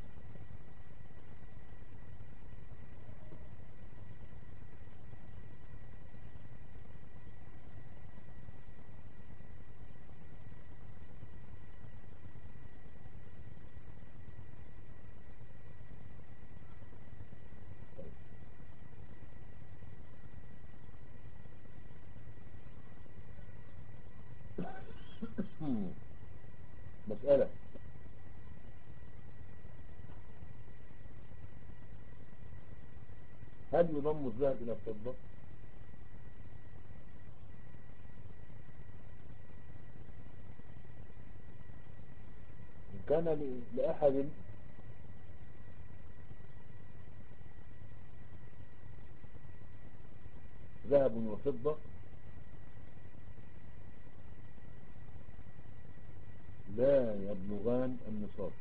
مسألة: هل يضم الذهب إلى الفضة؟ إن كان لأحد ذهب وفضة لا يبلغان النصاب،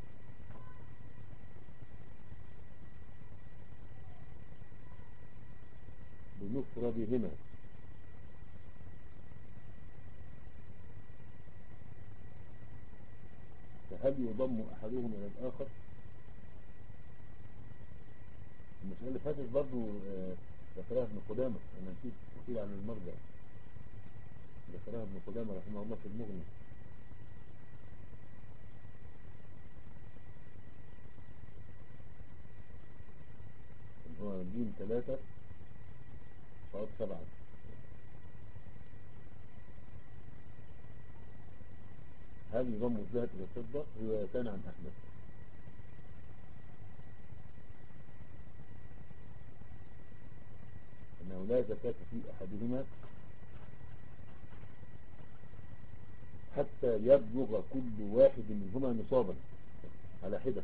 بمفردهما، فهل هل يضم أحدهم إلى الآخر؟ المسألة اللي فاتت برضه ذكرها ابن قدامة، أنا نسيت كتير عن المرجع، ذكرها ابن قدامة رحمه الله في المغني. هو جيم ثلاثة صاد سبعة. هل يضم الذهب إلى الفضة؟ روايتان عن أحمد. أنه لا زكاة في أحدهما حتى يبلغ كل واحد منهما نصابا على حدة،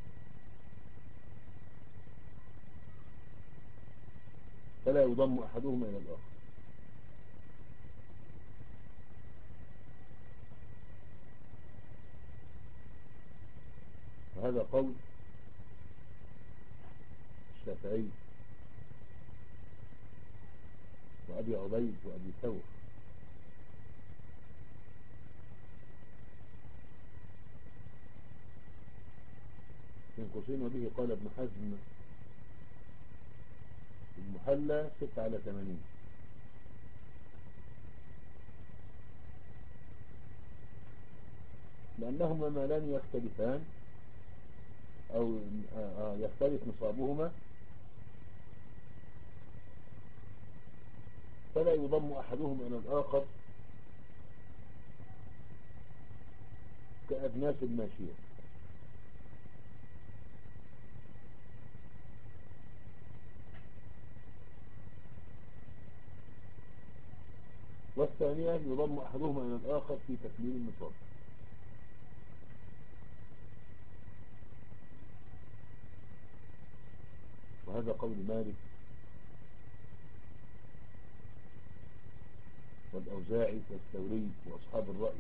فلا يضم أحدهما إلى الآخر. وهذا قول الشافعي وأبي عبيد وأبي ثور. من قوسين وبه قال ابن حزم المحلى ستة على ثمانين. لأنهما مالان يختلفان أو يختلف نصابهما، فلا يضم أحدهما إلى الآخر كأجناس الماشية. والثانية يضم أحدهما إلى الآخر في تكميل النصاب. وهذا قول مالك والأوزاعي والثوري وأصحاب الرأي.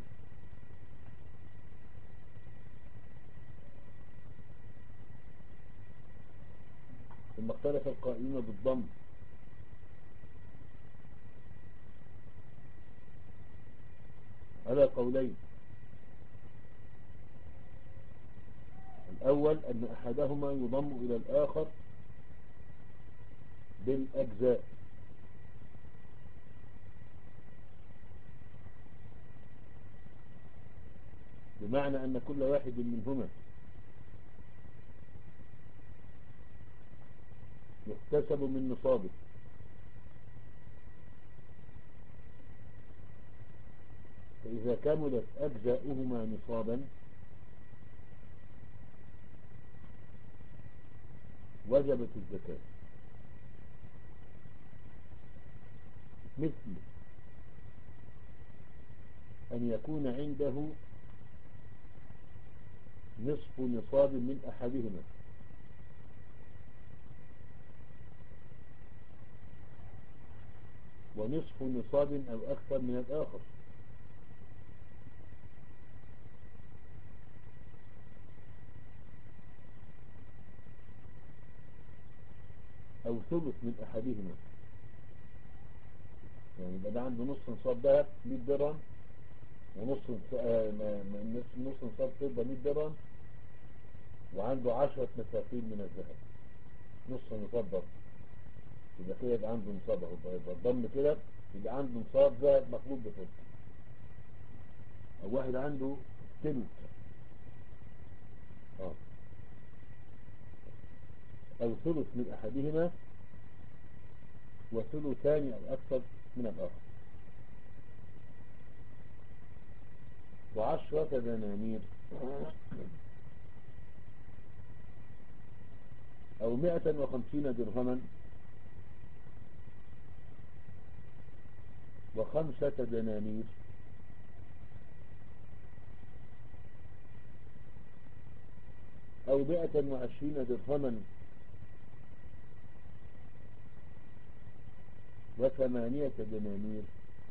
ثم اختلف القائلين بالضم على قولين. الأول أن أحدهما يضم إلى الآخر بالأجزاء، بمعنى أن كل واحد منهما يحتسب من نصابه، فإذا كملت أجزاؤهما نصابا وجبت الزكاة، مثل أن يكون عنده نصف نصاب من أحدهما ونصف نصاب أو أكثر من الآخر، أو ثلث من أحدهما. يعني يبقى ده عنده نص نصاب ذهب مية درهم، ونص نص نصاب فضة مية درهم، وعنده عشرة مساقين من الذهب نص نصاب برضه. يبقى كده يبقى عنده نصاب اهو، يبقى الضم كده يبقى عنده نصاب ذهب مخلوط بفضة. أو واحد عنده ثلث اه أو ثلث من أحدهما وثلثان أو أكثر من الآخر، وعشرة دنانير أو مئة وخمسين درهما وخمسة دنانير أو مئة وعشرين درهما وثمانية دنانير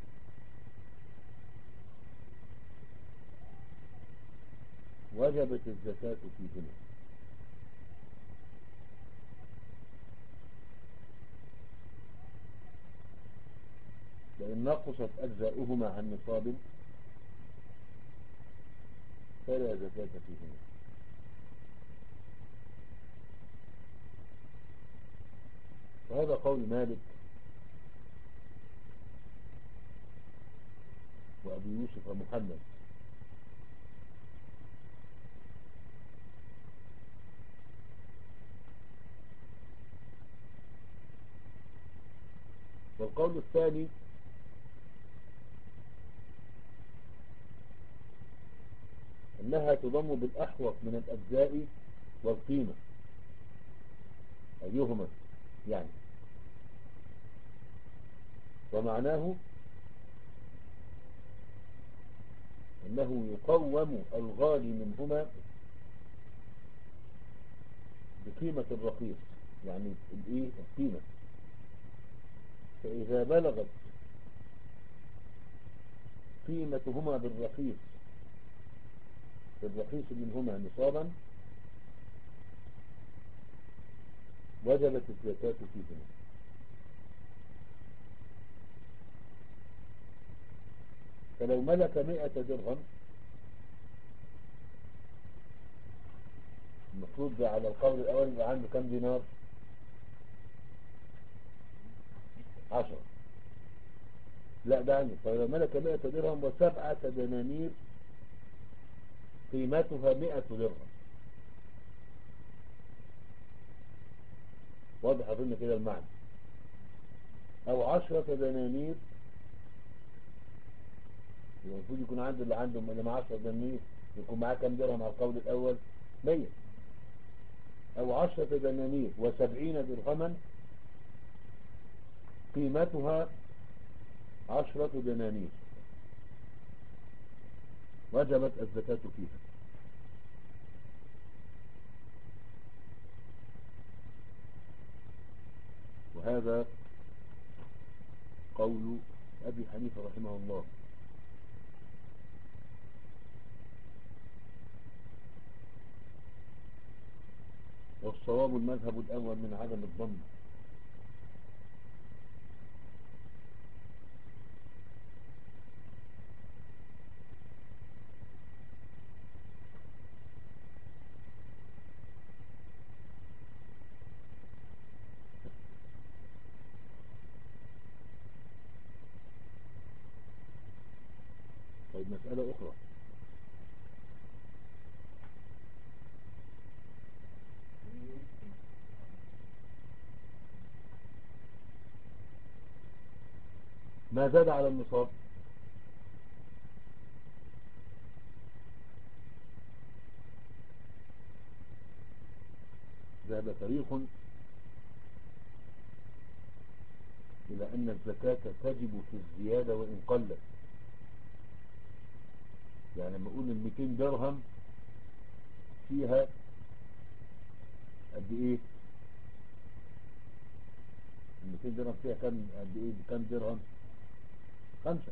وجبت الزكاة فيهما. وإن نقصت أجزاؤهما عن نصاب فلا زكاة فيهما. وهذا قول مالك وأبي يوسف ومحمد. والقول الثاني أنها تضم بالأحوط من الأجزاء والقيمة، أيهما يعني، ومعناه أنه يقوم الغالي منهما بقيمة الرخيص، يعني الإيه القيمة. فإذا بلغت قيمتهما بالرخيص بالرخيص منهما نصابا وجبت الزكاة فيهما. فلو ملك مئة درهم، المفروض على القول الأول يبقى عنده كم دينار؟ عشرة. لا ده عنده. فلو ملك مئة درهم وسبعة دنانير قيمتها مئة درهم، واضح أظن كده المعنى. أو عشرة دنانير، المفروض يكون عنده اللي عنده اللي معاه عشرة دنانير يكون معاه كم درهم على القول الأول؟ مية. أو عشرة دنانير وسبعين درهما قيمتها عشرة دنانير وجبت الزكاة فيها. وهذا قول أبي حنيفة رحمه الله. والصواب المذهب الأول من عدم الضم. طيب مسألة أخرى، ما زاد على النصاب ذهب فريق إلى أن الزكاة تجب في الزيادة وإن قلت. يعني لما أقول المئتين درهم فيها قد إيه؟ المئتين درهم فيها كم قد إيه؟ كم درهم؟ خمسة.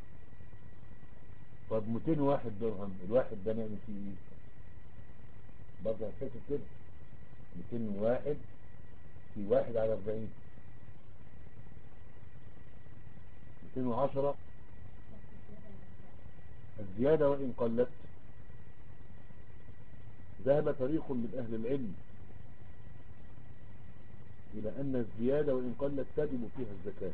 طب مئتين واحد درهم، الواحد ده نعمل فيه إيه؟ برضه هتحسب كده مئتين واحد في واحد على أربعين، مئتين وعشرة الزيادة وإن قلت. ذهب فريق من أهل العلم إلى أن الزيادة وإن قلت تجب فيها الزكاة.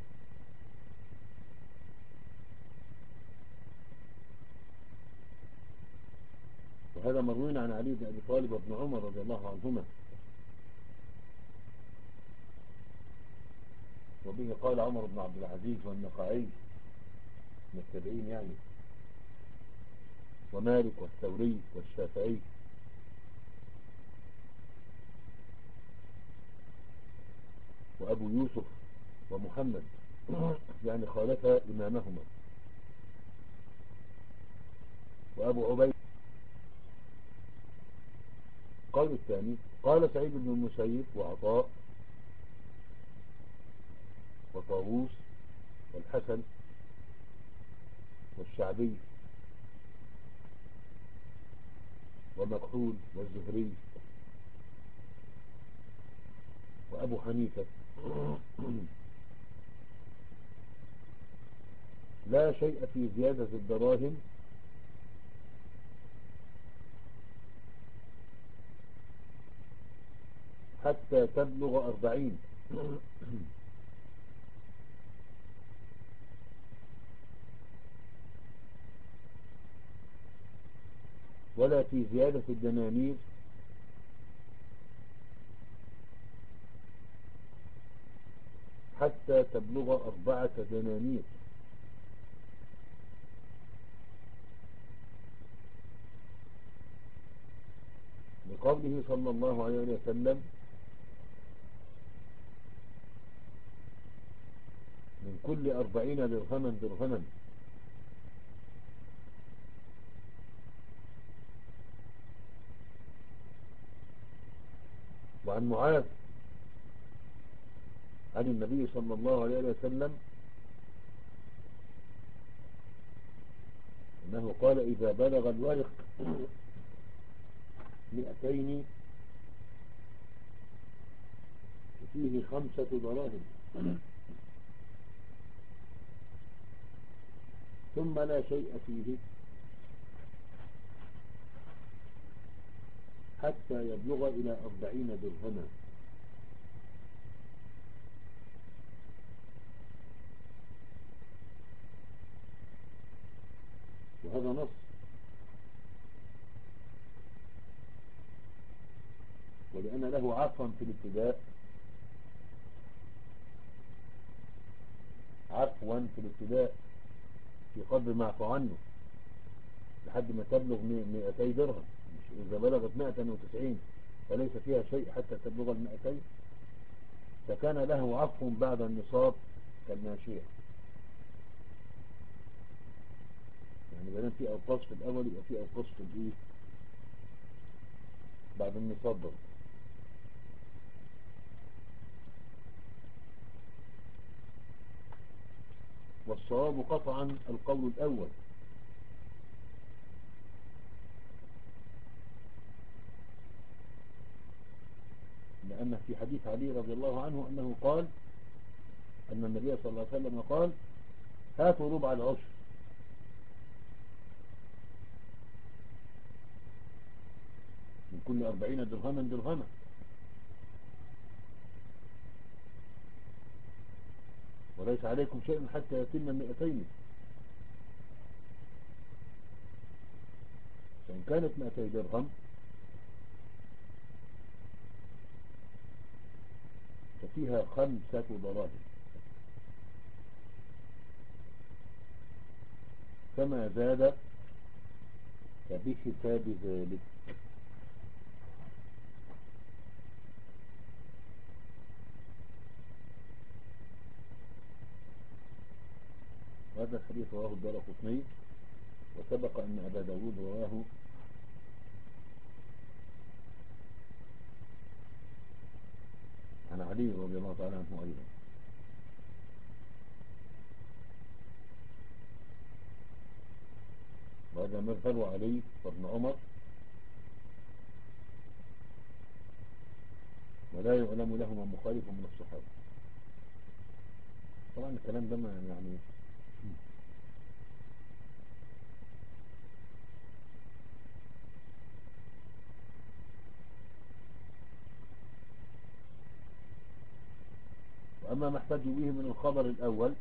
وهذا مروي عن علي بن أبي طالب وابن عمر رضي الله عنهما، وبه قال عمر بن عبد العزيز والنخعي من التابعين يعني، ومالك والثوري والشافعي. وأبو يوسف ومحمد يعني خالف إمامهما. وأبو عبيد. قال الثاني قال سعيد بن المسيب وعطاء وطاووس والحسن والشعبي ومكحول والزهري وأبو حنيفة. لا شيء في زيادة الدراهم حتى تبلغ أربعين. ولا في زيادة الدنانير حتى تبلغ أربعة دنانير. لقوله صلى الله عليه وسلم من كل أربعين درهما درهما. وعن معاذ عن النبي صلى الله عليه وسلم أنه قال إذا بلغ الورق مئتين فيه خمسة دراهم ثم لا شيء فيه حتى يبلغ إلى أربعين درهما. وهذا نص. ولأن له عفوا في الابتداء عفوا في الابتداء في قدر ما عفو عنه لحد ما تبلغ مئتي درهم. مش إذا بلغت مئة وتسعين فليس فيها شيء حتى تبلغ المئتين، فكان له عفو بعد النصاب كالماشية. يعني بدل في أوقاص في الأول يبقى في أوقاص في الإيه بعد النصاب ده. والصواب قطعا القول الأول، لأن في حديث علي رضي الله عنه أنه قال أن النبي صلى الله عليه وسلم قال هاتوا ربع العشر من كل أربعين درهما درهما. وليس عليكم شيء حتى يتم المئتين. فإن كانت مئتي درهم ففيها خمسة دراهم، فما زاد فبحساب ذلك. هذا الحديث رواه الدارقطني، وسبق أن أبا داود رواه عن علي رضي الله تعالى عنه أيضا. وهذا مذهب علي وابن عمر، ولا يعلم لهما مخالف من الصحابة. طبعا الكلام ده يعني وأما ما احتج به من الخبر الأول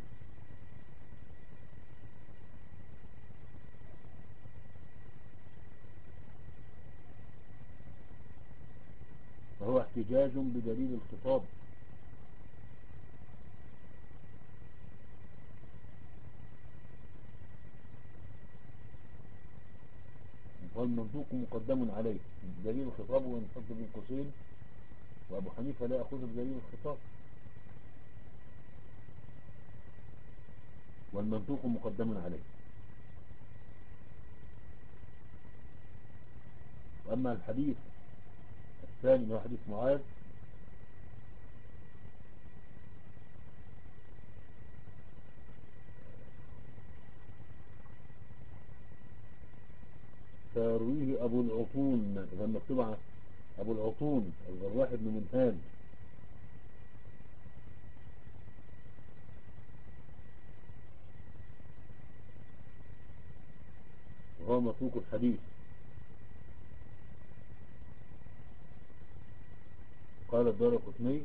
فهو احتجاج بدليل الخطاب، والمنطوق مقدم عليه. دليل الخطاب ونحط بين قوسين وأبو حنيفة لا يأخذ بدليل الخطاب، والمنطوق مقدم عليه. وأما الحديث الثاني هو حديث معاذ فيرويه أبو العطون، إذا مكتوب أبو العطون الجراح بن منهال، وهو متروك الحديث. قال الدارقطني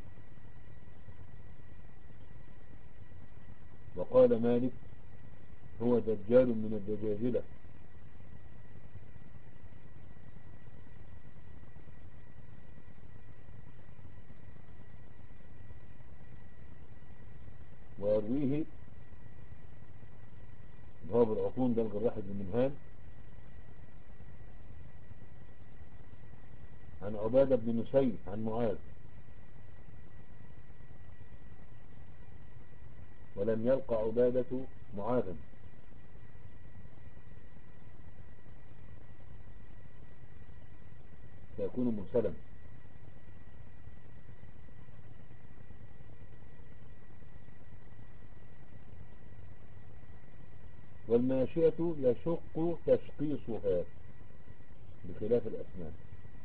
وقال مالك هو دجال من الدجاجلة. ويرويه ذهب العطون ده الجراح بن منهال عن عبادة بن نسي عن معاذ، ولم يلقى عبادة معاذا، فيكون مرسلا. والماشية يشق تشقيصها بخلاف الأسنان.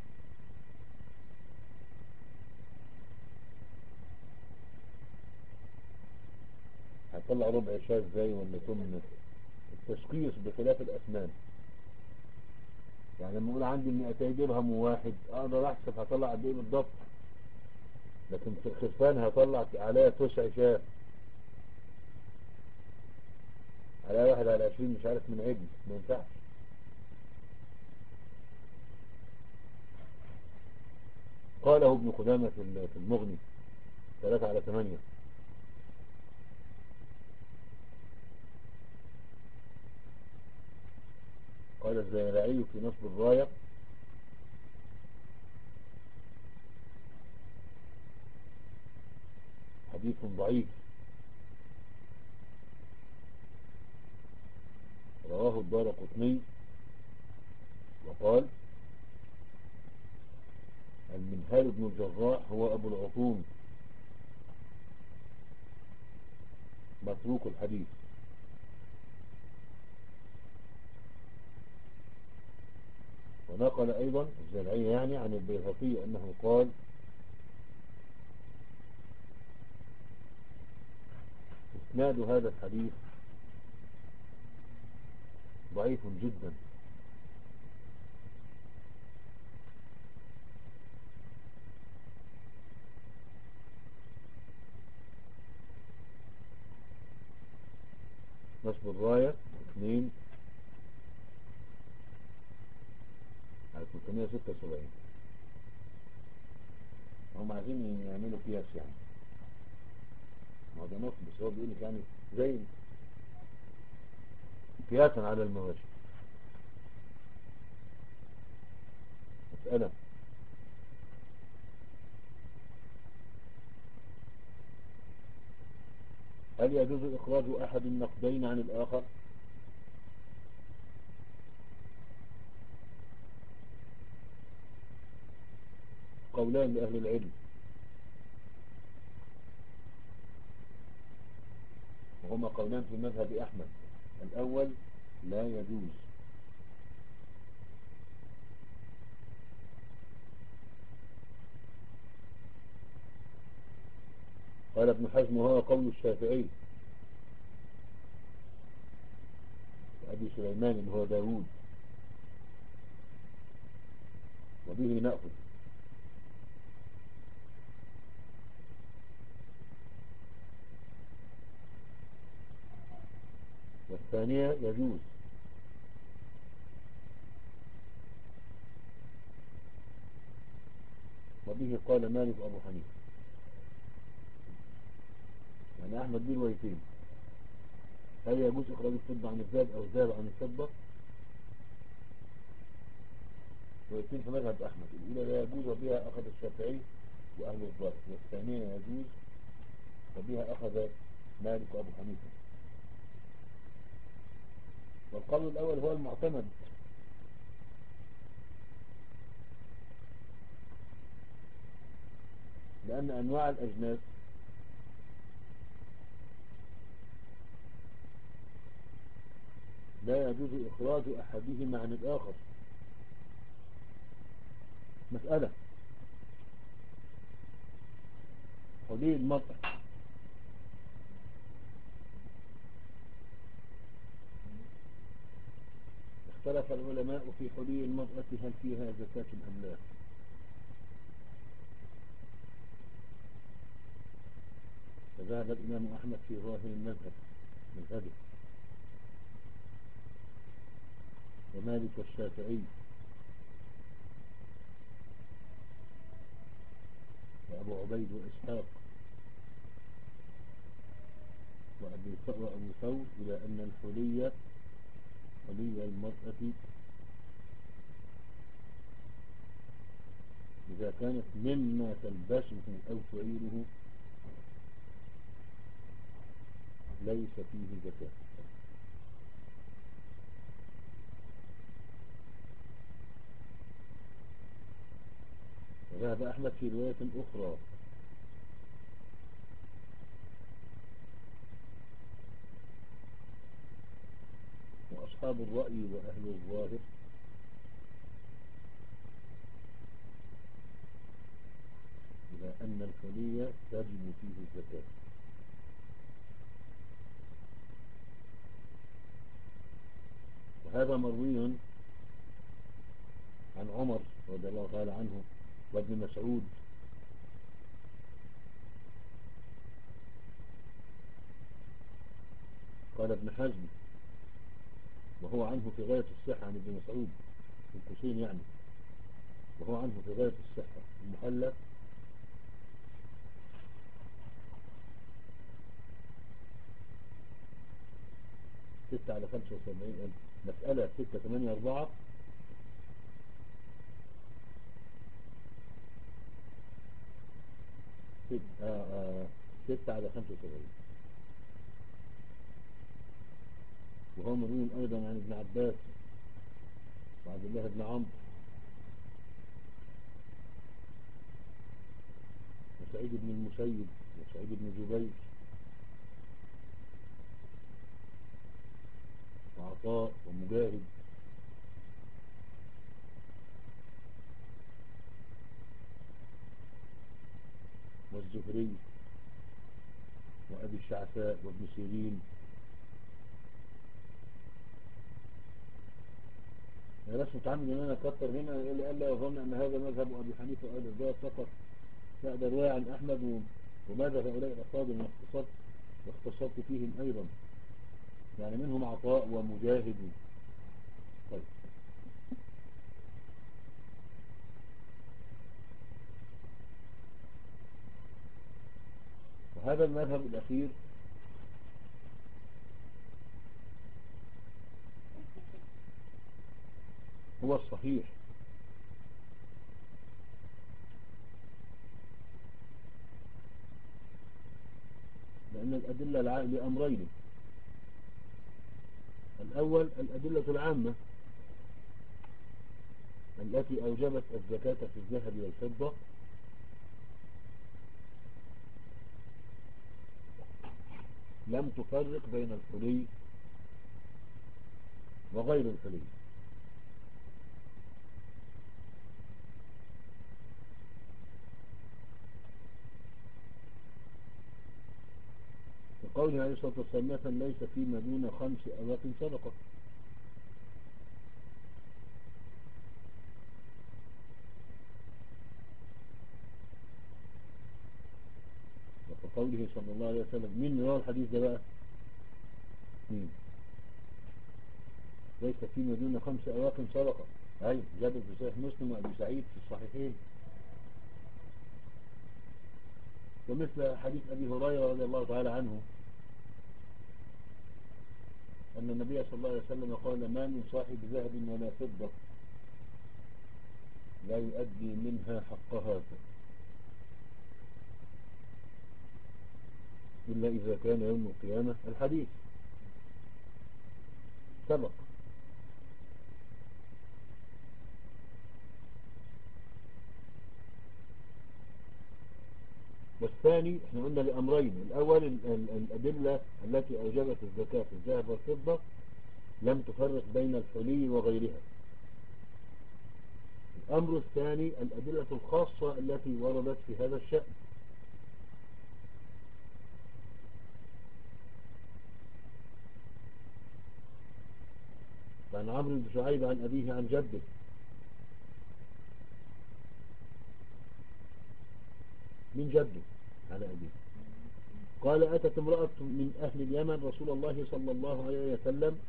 هطلع ربع شاي ازاي ولا تمن؟ التشخيص بخلاف الأسنان، يعني لما اقول عندي مئتي درهم وواحد اقدر احسب هطلع قد ايه بالضبط، لكن في الخرفان هطلع عليها تسع شاي، عليها واحد على عشرين مش عارف من عجل، ما ينفعش. قاله ابن قدامة في المغني ثلاثة على ثمانية. قال الزيرعي في نصب الراية حديث ضعيف، رواه الدارقطني وقال المنهال بن الجراح هو أبو العطون متروك الحديث. ونقل أيضا الزرعي يعني عن البيهقي أنه قال إسناد هذا الحديث ضعيف جدا. نصب الراية اثنين على ثلاثمائة وستة وسبعين. هم عايزين يعملوا قياس يعني، ما ده نصب، بس هو بيقول لك يعني زي قياسا على المواشي. مسألة هل يجوز إخراج أحد النقدين عن الآخر؟ قولان لأهل العلم، وهما قولان في مذهب أحمد. الأول لا يجوز، قال ابن حزم وهو قول الشافعي أبي سليمان اللي هو داود، وبه نأخذ. والثانية يجوز، وبه قال مالك وأبو حنيفة. يعني أحمد بيه روايتين، هل يجوز إخراج الفضة عن الذهب أو الذهب عن الفضة؟ روايتين في مذهب أحمد، الأولى لا يجوز وبها أخذ الشافعي وأهل الظاهر، والثانية يجوز وبها أخذ مالك وأبو حنيفة. والقول الأول هو المعتمد، لأن أنواع الأجناس لا يجوز إخراج أحدهما عن الآخر. مسألة حلي المرأة، اختلف العلماء في حلي المرأة هل فيها زكاة أم لا. وذهب الإمام أحمد في ظاهر المذهب مذهبه، ومالك والشافعي وأبو عبيد وإسحاق وأبو وأبو ثور إلى أن الحلي حلي المرأة إذا كانت مما تلبسه أو تعيره ليس فيه زكاة. وذهب أحمد في رواية أخرى وأصحاب الرأي وأهل الظاهر إلى أن الحلي تجب فيه الزكاة. وهذا مروي عن عمر رضي الله تعالى عنه وابن مسعود قال ابن حزم وهو عنه في غاية الصحة عن ابن مسعود في القصين يعني، وهو عنه في غاية الصحة المحلى ستة على خمسة وسبعين مسألة ستة ثمانية أربعة ستة, آه آه ستة على خمسة وسبعين. وهو مروي أيضا عن ابن عباس وعبد الله بن عمرو وسعيد بن المسيب وسعيد بن جبير وعطاء ومجاهد والزهري وأبي الشعثاء وابن سيرين. أنا بس متعمد إن أنا أكتر هنا اللي قال لا يظن أن هذا مذهب أبي حنيفة وأهل الظاهر فقط، لا ده رواية عن أحمد وماذا هؤلاء الأفاضل واختصرت واختصرت فيهم أيضا، يعني منهم عطاء ومجاهد. طيب وهذا المذهب الأخير هو الصحيح، لأن الأدلة لأمرين: الأول الأدلة العامة التي أوجبت الزكاة في الذهب والفضة، لم تفرق بين الحلي وغير الحلي. وقوله عليه الصلاة والسلام مثلا ليس فيما دون خمس أواق صدقة، وقوله صلى الله عليه وسلم مين رواه الحديث ده بقى؟ مين؟ ليس فيما دون خمس أواق صدقة، أي جابر في صحيح مسلم وأبي سعيد في الصحيحين. ومثل حديث أبي هريرة رضي الله تعالى عنه أن النبي صلى الله عليه وسلم قال ما من صاحب ذهب ولا فضة لا يؤدي منها حقها إلا إذا كان يوم القيامة. الحديث سبق. والثاني احنا قلنا لأمرين: الأول الأدلة التي أوجبت الزكاة في الذهب والفضة لم تفرق بين الحلي وغيرها. الأمر الثاني الأدلة الخاصة التي وردت في هذا الشأن. عن عمرو بن شعيب عن أبيه عن جده من جده على أبيه قال أتت امرأة من أهل اليمن رسول الله صلى الله عليه وسلم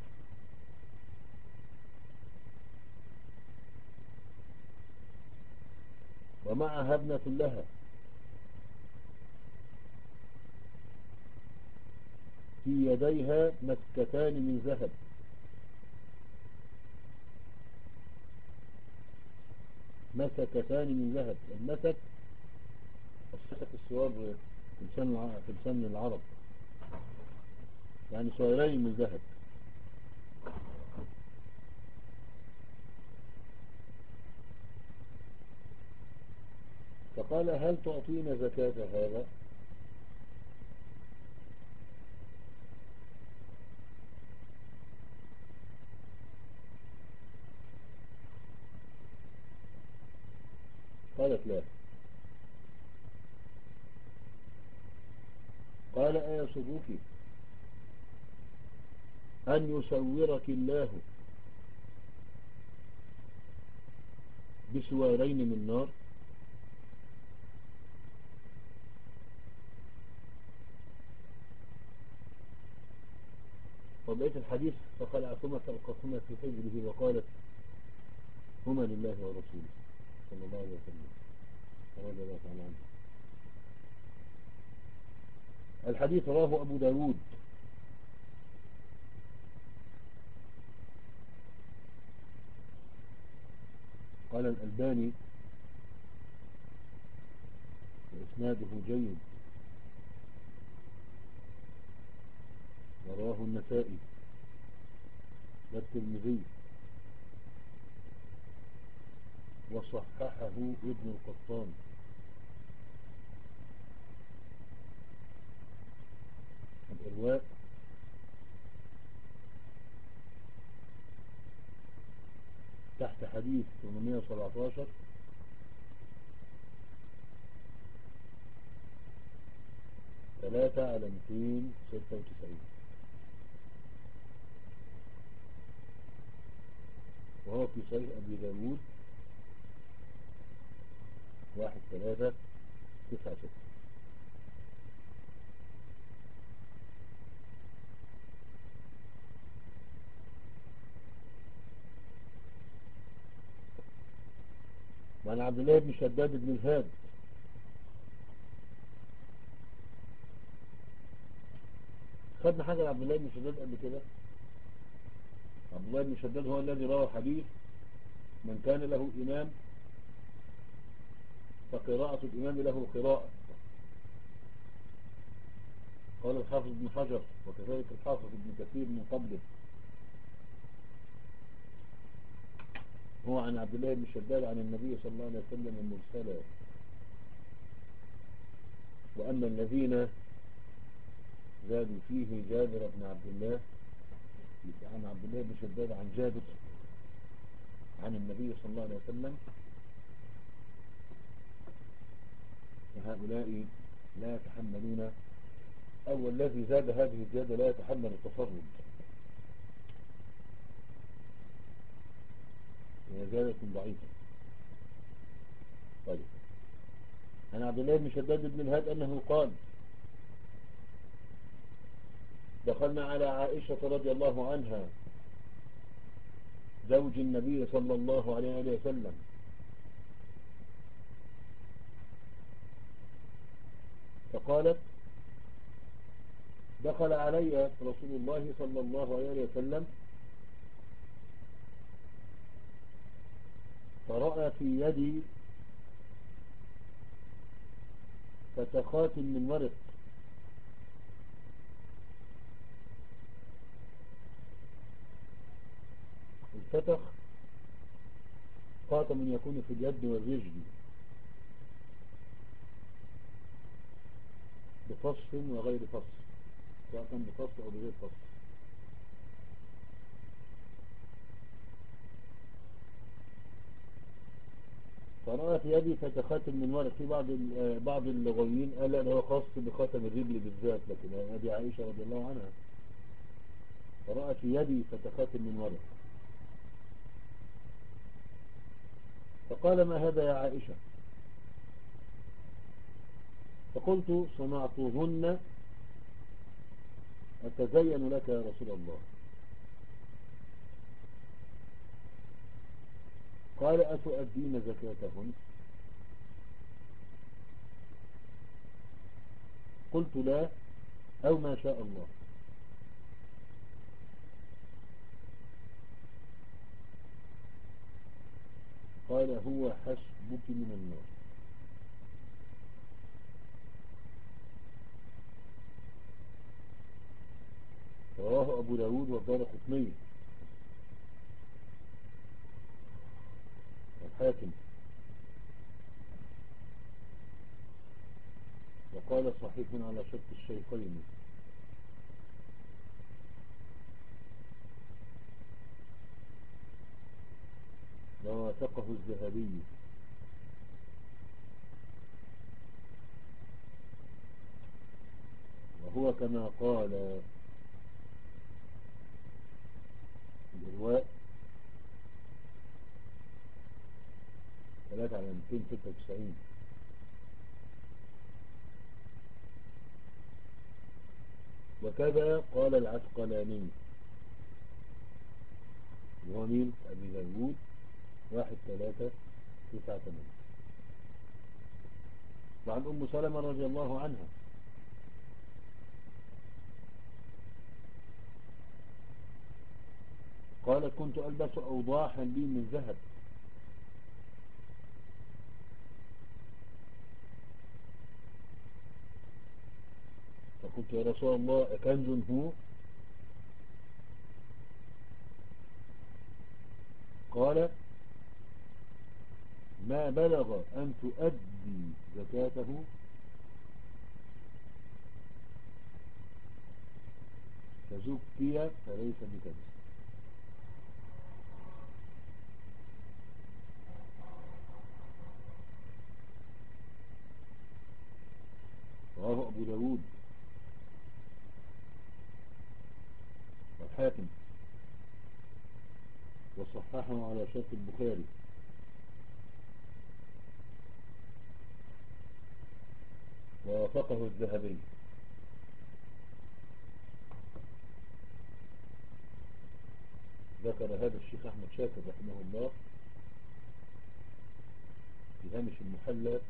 ومعها ابنة لها في يديها مسكتان من ذهب. مسكتان من ذهب. المسك السكك الصغار في لسان الع- في لسان العرب، يعني صغيرين من ذهب. فقال هل تعطينا زكاة هذا؟ قالت لا. قال أيسرك أن يسورك الله بسوارين من نار؟ وبقيت الحديث فخلعتهما فألقتهما في حجره وقالت هما لله ورسوله صلى الله عليه وسلم رضي الله تعالى عنه. الحديث رواه أبو داود. قال الألباني وإسناده جيد، ورواه النسائي والترمذي وصححه ابن القطان. الإرواء تحت حديث ثمانمائة وسبعة عشر ثلاثة على مئتين وستة وتسعين، وهو في صحيح أبي داود واحد ثلاثة تسعة ستة. وعن عبد الله بن شداد بن الهاد خدنا حاجة لعبد الله بن شداد قبل كده. عبد الله بن شداد هو الذي روى حديث من كان له إمام فقراءة الإمام له قراءة. قال الحافظ ابن حجر وكذلك الحافظ ابن كثير من قبله هو عن عبد الله بن شداد عن النبي صلى الله عليه وسلم مرسلا. وأما الذين زادوا فيه جابر بن عبد الله عن عبد الله بن شداد عن جابر عن النبي صلى الله عليه وسلم فهؤلاء لا يتحملون، أو الذي زاد هذه الزيادة لا يتحمل التفرد، هي زيادة ضعيفة. طيب عن عبد الله بن شداد بن الهاد أنه قال دخلنا على عائشة رضي الله عنها زوج النبي صلى الله عليه وسلم فقالت دخل علي رسول الله صلى الله عليه وسلم فرأى في يدي فتخات من ورق الفتخ خاتم يكون في اليد والرجل بفص وغير فص، سواء كان بفص أو بغير فص. فرأى في يدي فتخات من ورق. في بعض بعض اللغويين قال لا هو خاص بخاتم الرجل بالذات، لكن هذه عائشة رضي الله عنها فرأى في يدي فتخات من ورق فقال ما هذا يا عائشة؟ فقلت صنعتهن أتزين لك يا رسول الله؟ قال أتؤدين زكاتهن؟ قلت لا، أو ما شاء الله. قال هو حسبك من النار. رواه أبو داود والدارقطني والحاكم، وقال صحيح على شرط الشيخين. ووافقه الذهبي. وهو كما قال في الإرواء ثلاثة على مئتين وستة وتسعين. وكذا قال العسقلاني، وهو مين؟ أبي داود واحد ثلاثة تسعة ثمانية. وعن أم سلمة رضي الله عنها قالت كنت ألبس أوضاحا لي من ذهب، فقلت يا رسول الله أكنز هو؟ قال ما بلغ أن تؤدي زكاته فزكي فليس بكنز. رواه أبو داود والحاكم، وصححه على شرط البخاري. ووافقه الذهبي. ذكر هذا الشيخ أحمد شاكر رحمه الله في هامش المحلى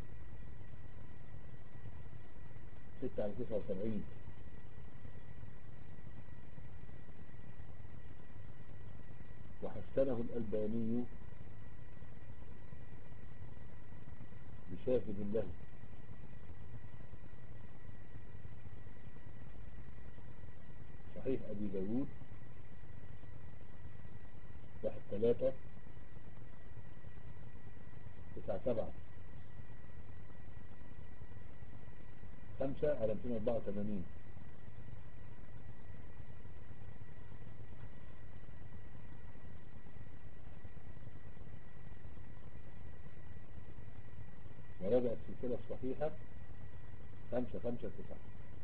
ستة على تسعة وسبعين. وحسنه الألباني بشاهد له. صحيح أبي داود واحد ثلاثة تسعة سبعة خمسة على مئتين وأربعة وثمانين. ورجع السلسلة الصحيحة خمسة خمسة تسعة.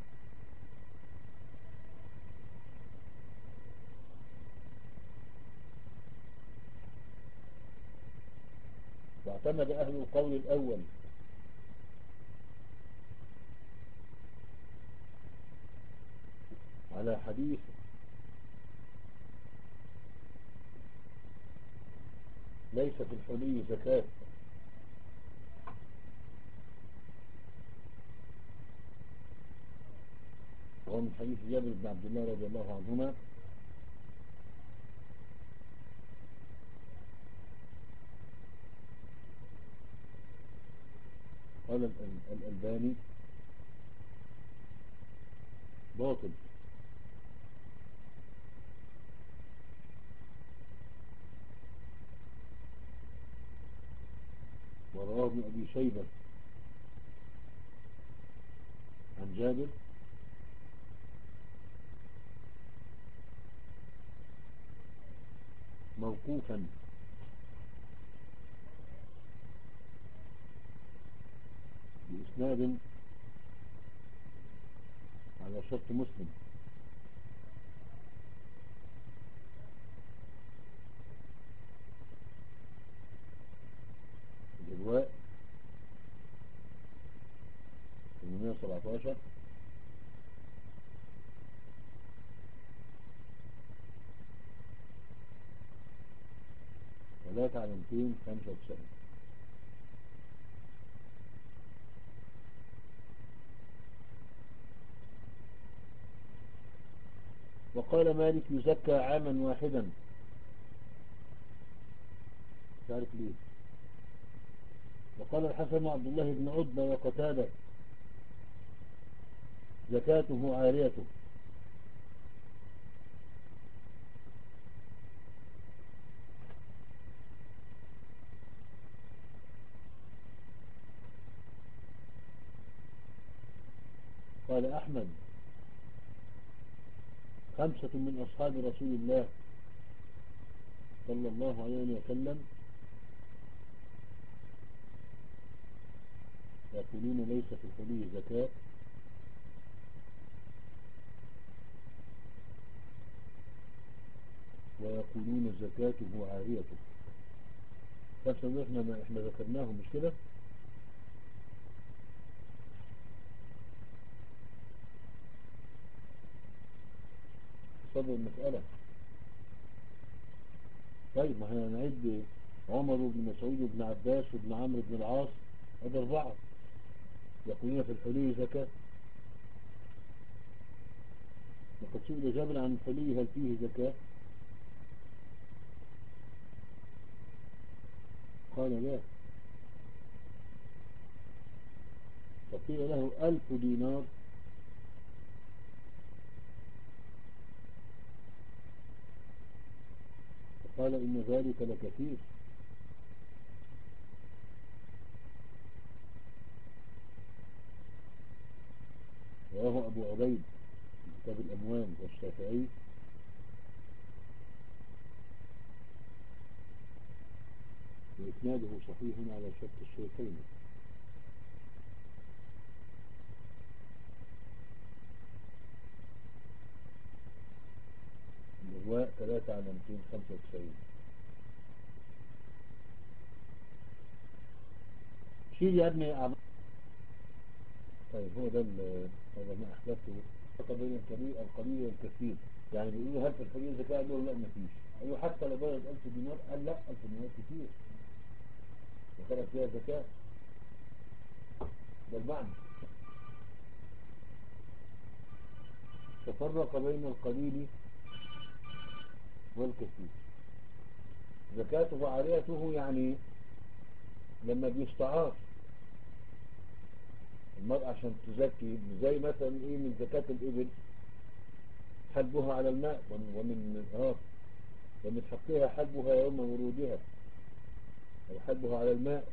واعتمد أهل القول الأول على حديث ليس في الحلي زكاة، وهو من حديث جابر بن عبد الله رضي الله عنهما قال الألباني باطل. ورواه ابن أبي شيبة عن جابر موقوفا بإسناد على شرط مسلم. الإرواء ثمانمائة وسبعة عشر مئتين وخمسة وتسعين. وقال مالك يزكى عاما واحدا، مش عارف ليه. وقال الحسن عبد الله بن عتبة وقتادة زكاته عاريته. قال أحمد خمسة من أصحاب رسول الله صلى الله عليه وسلم يقولون ليس في الحلي زكاة، ويقولون زكاته عاريته. خمسة احنا احنا ذكرناهم مش كده؟ صدر المسألة. طيب ما احنا نعد عمر بن مسعود وابن عباس وابن عمرو بن العاص، هذا أربعة يقولون في الحلي زكاة. وقد سئل جابر عن الحلي هل فيه زكاة؟ قال لا. فقيل له ألف دينار، فقال إن ذلك لكثير. رواه أبو عبيد في كتاب الأموال والشافعي وإسناده صحيح على شرط الشيخين. الإغواء ثلاثة على مئتين وخمسة وتسعين. شيل يا ابني أعمال. طيب هو ده هذا ما أحدثه فرق بين الكبير القليل والكثير. يعني بيقولوا هل في الحلي زكاة؟ قالوا لا ما فيش. قالوا حتى لو بلغت ألف دينار؟ قال لا، ألف دينار كتير وخلق فيها زكاة. ده المعنى. تفرق بين القليل والكثير. زكاته عاريته يعني لما بيستعار المرأة عشان تزكي، زي مثلا ايه من زكاة الإبل حلبها على الماء ومن اه ومن حقها حلبها يوم ورودها أو حلبها على الماء.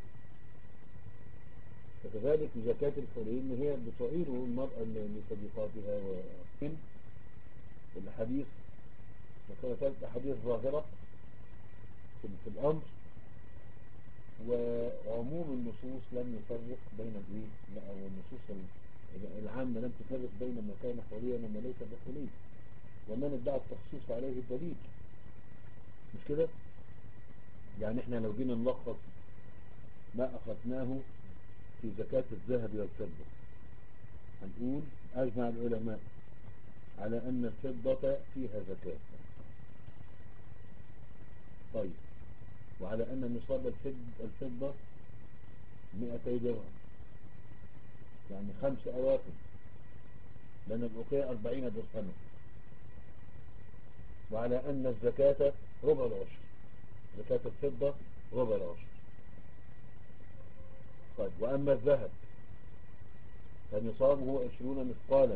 فكذلك زكاة الحلي إن هي بتعير المرأة لصديقاتها. ومن الحديث وكانت الحديث ظاهرة في, في الأمر، وعموم النصوص لم يفرق بين الايه لا او النصوص العامة لم تفرق بين ما كان حليا وما ليس بحلي، ومن ادعى التخصيص عليه الدليل. مش كده؟ يعني احنا لو جينا نلخص ما أخذناه في زكاة الذهب والفضة هنقول أجمع العلماء على أن الفضة فيها زكاة. طيب، وعلى أن نصاب الفضة مئتي درهم، يعني خمس أواقف، لأن الأوقية أربعين درهما. وعلى أن الزكاة ربع العشر، زكاة الفضة ربع العشر. طيب، وأما الذهب فنصابه عشرون مثقالا.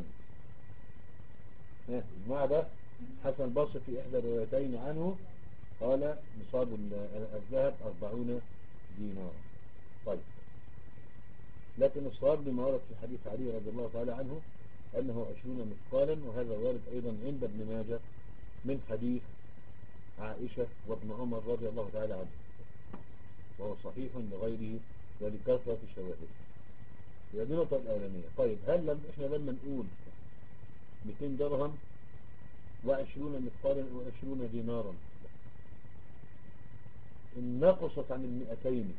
المعنى ده حسن البصري في إحدى الروايتين عنه قال نصاب الذهب أربعون دينارا. طيب، لكن الصواب لما ورد في حديث علي رضي الله تعالى عنه أنه عشرون مثقالا، وهذا وارد أيضا عند ابن ماجه من حديث عائشة وابن عمر رضي الله تعالى عنه، وهو صحيح لغيره ولكثرة شواهده. هي دي النقطة الأولانية. طيب، هل لم إحنا لما نقول مئتين درهم وعشرون مثقالا وعشرون دينارا إن نقصت عن المئتين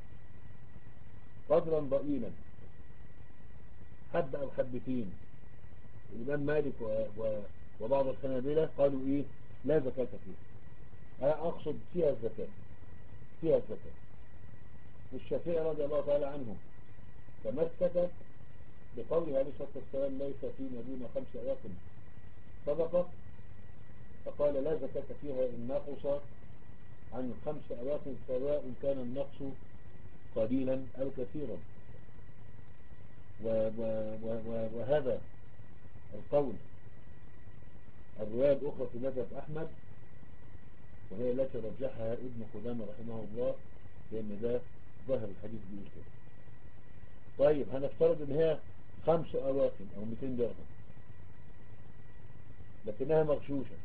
قدرا ضئيلا حبة أو حبتين، الإمام مالك و... و... وبعض الحنابلة قالوا إيه لا زكاة فيها. أنا أقصد فيها الزكاة، فيها الزكاة. والشافعي رضي الله تعالى عنه تمسك بقوله عليه الصلاة والسلام ليس فيما دون خمس أواق صدقة، فقال لا زكاة فيها إن نقص عن الخمس أواق سواء كان النقص قليلا أو كثيرا. وهذا القول الرواية الأخرى في مذهب أحمد، وهي التي رجحها ابن قدامة رحمه الله، لأن ده ظاهر الحديث بيقول كده. طيب هنفترض ان هي خمس أواقم أو مئتين درهم لكنها مغشوشة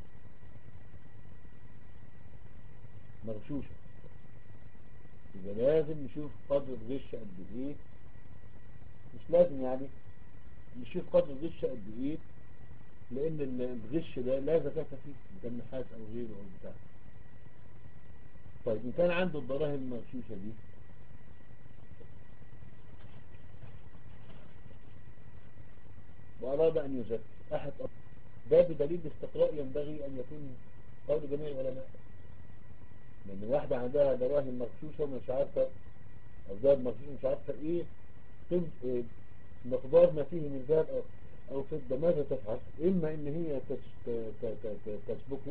مغشوشة يبقى لازم نشوف قدر الغش قد ايه. مش لازم يعني نشوف قدر الغش قد ايه، لان الغش ده لا زكاة فيه، كان نحاس او غيره او بتاع. طيب ان كان عنده الدراهم المغشوشة دي وأراد أن يزكي أحد أطلع. ده بدليل الاستقراء ينبغي أن يكون قول جميع العلماء، لأن واحدة عندها دراهم مغشوشة ومش عارفة، أو ذهب مغشوش مش عارفة إيه إيه مقدار ما فيه من ذهب أو أو فضة، ماذا تفعل؟ إما إن هي تسبكه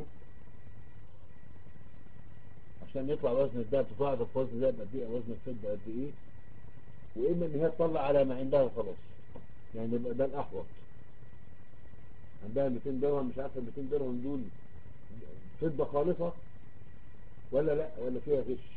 عشان يطلع وزن الذهب، تفاعل وزن الذهب قد إيه أو وزن الفضة قد إيه، وإما إن هي تطلع على ما عندها وخلاص. يعني يبقى ده الأحوط. عندها مئتين درهم مش عارفة مئتين درهم دول فضة خالصة ولا لا ولا فيها غش،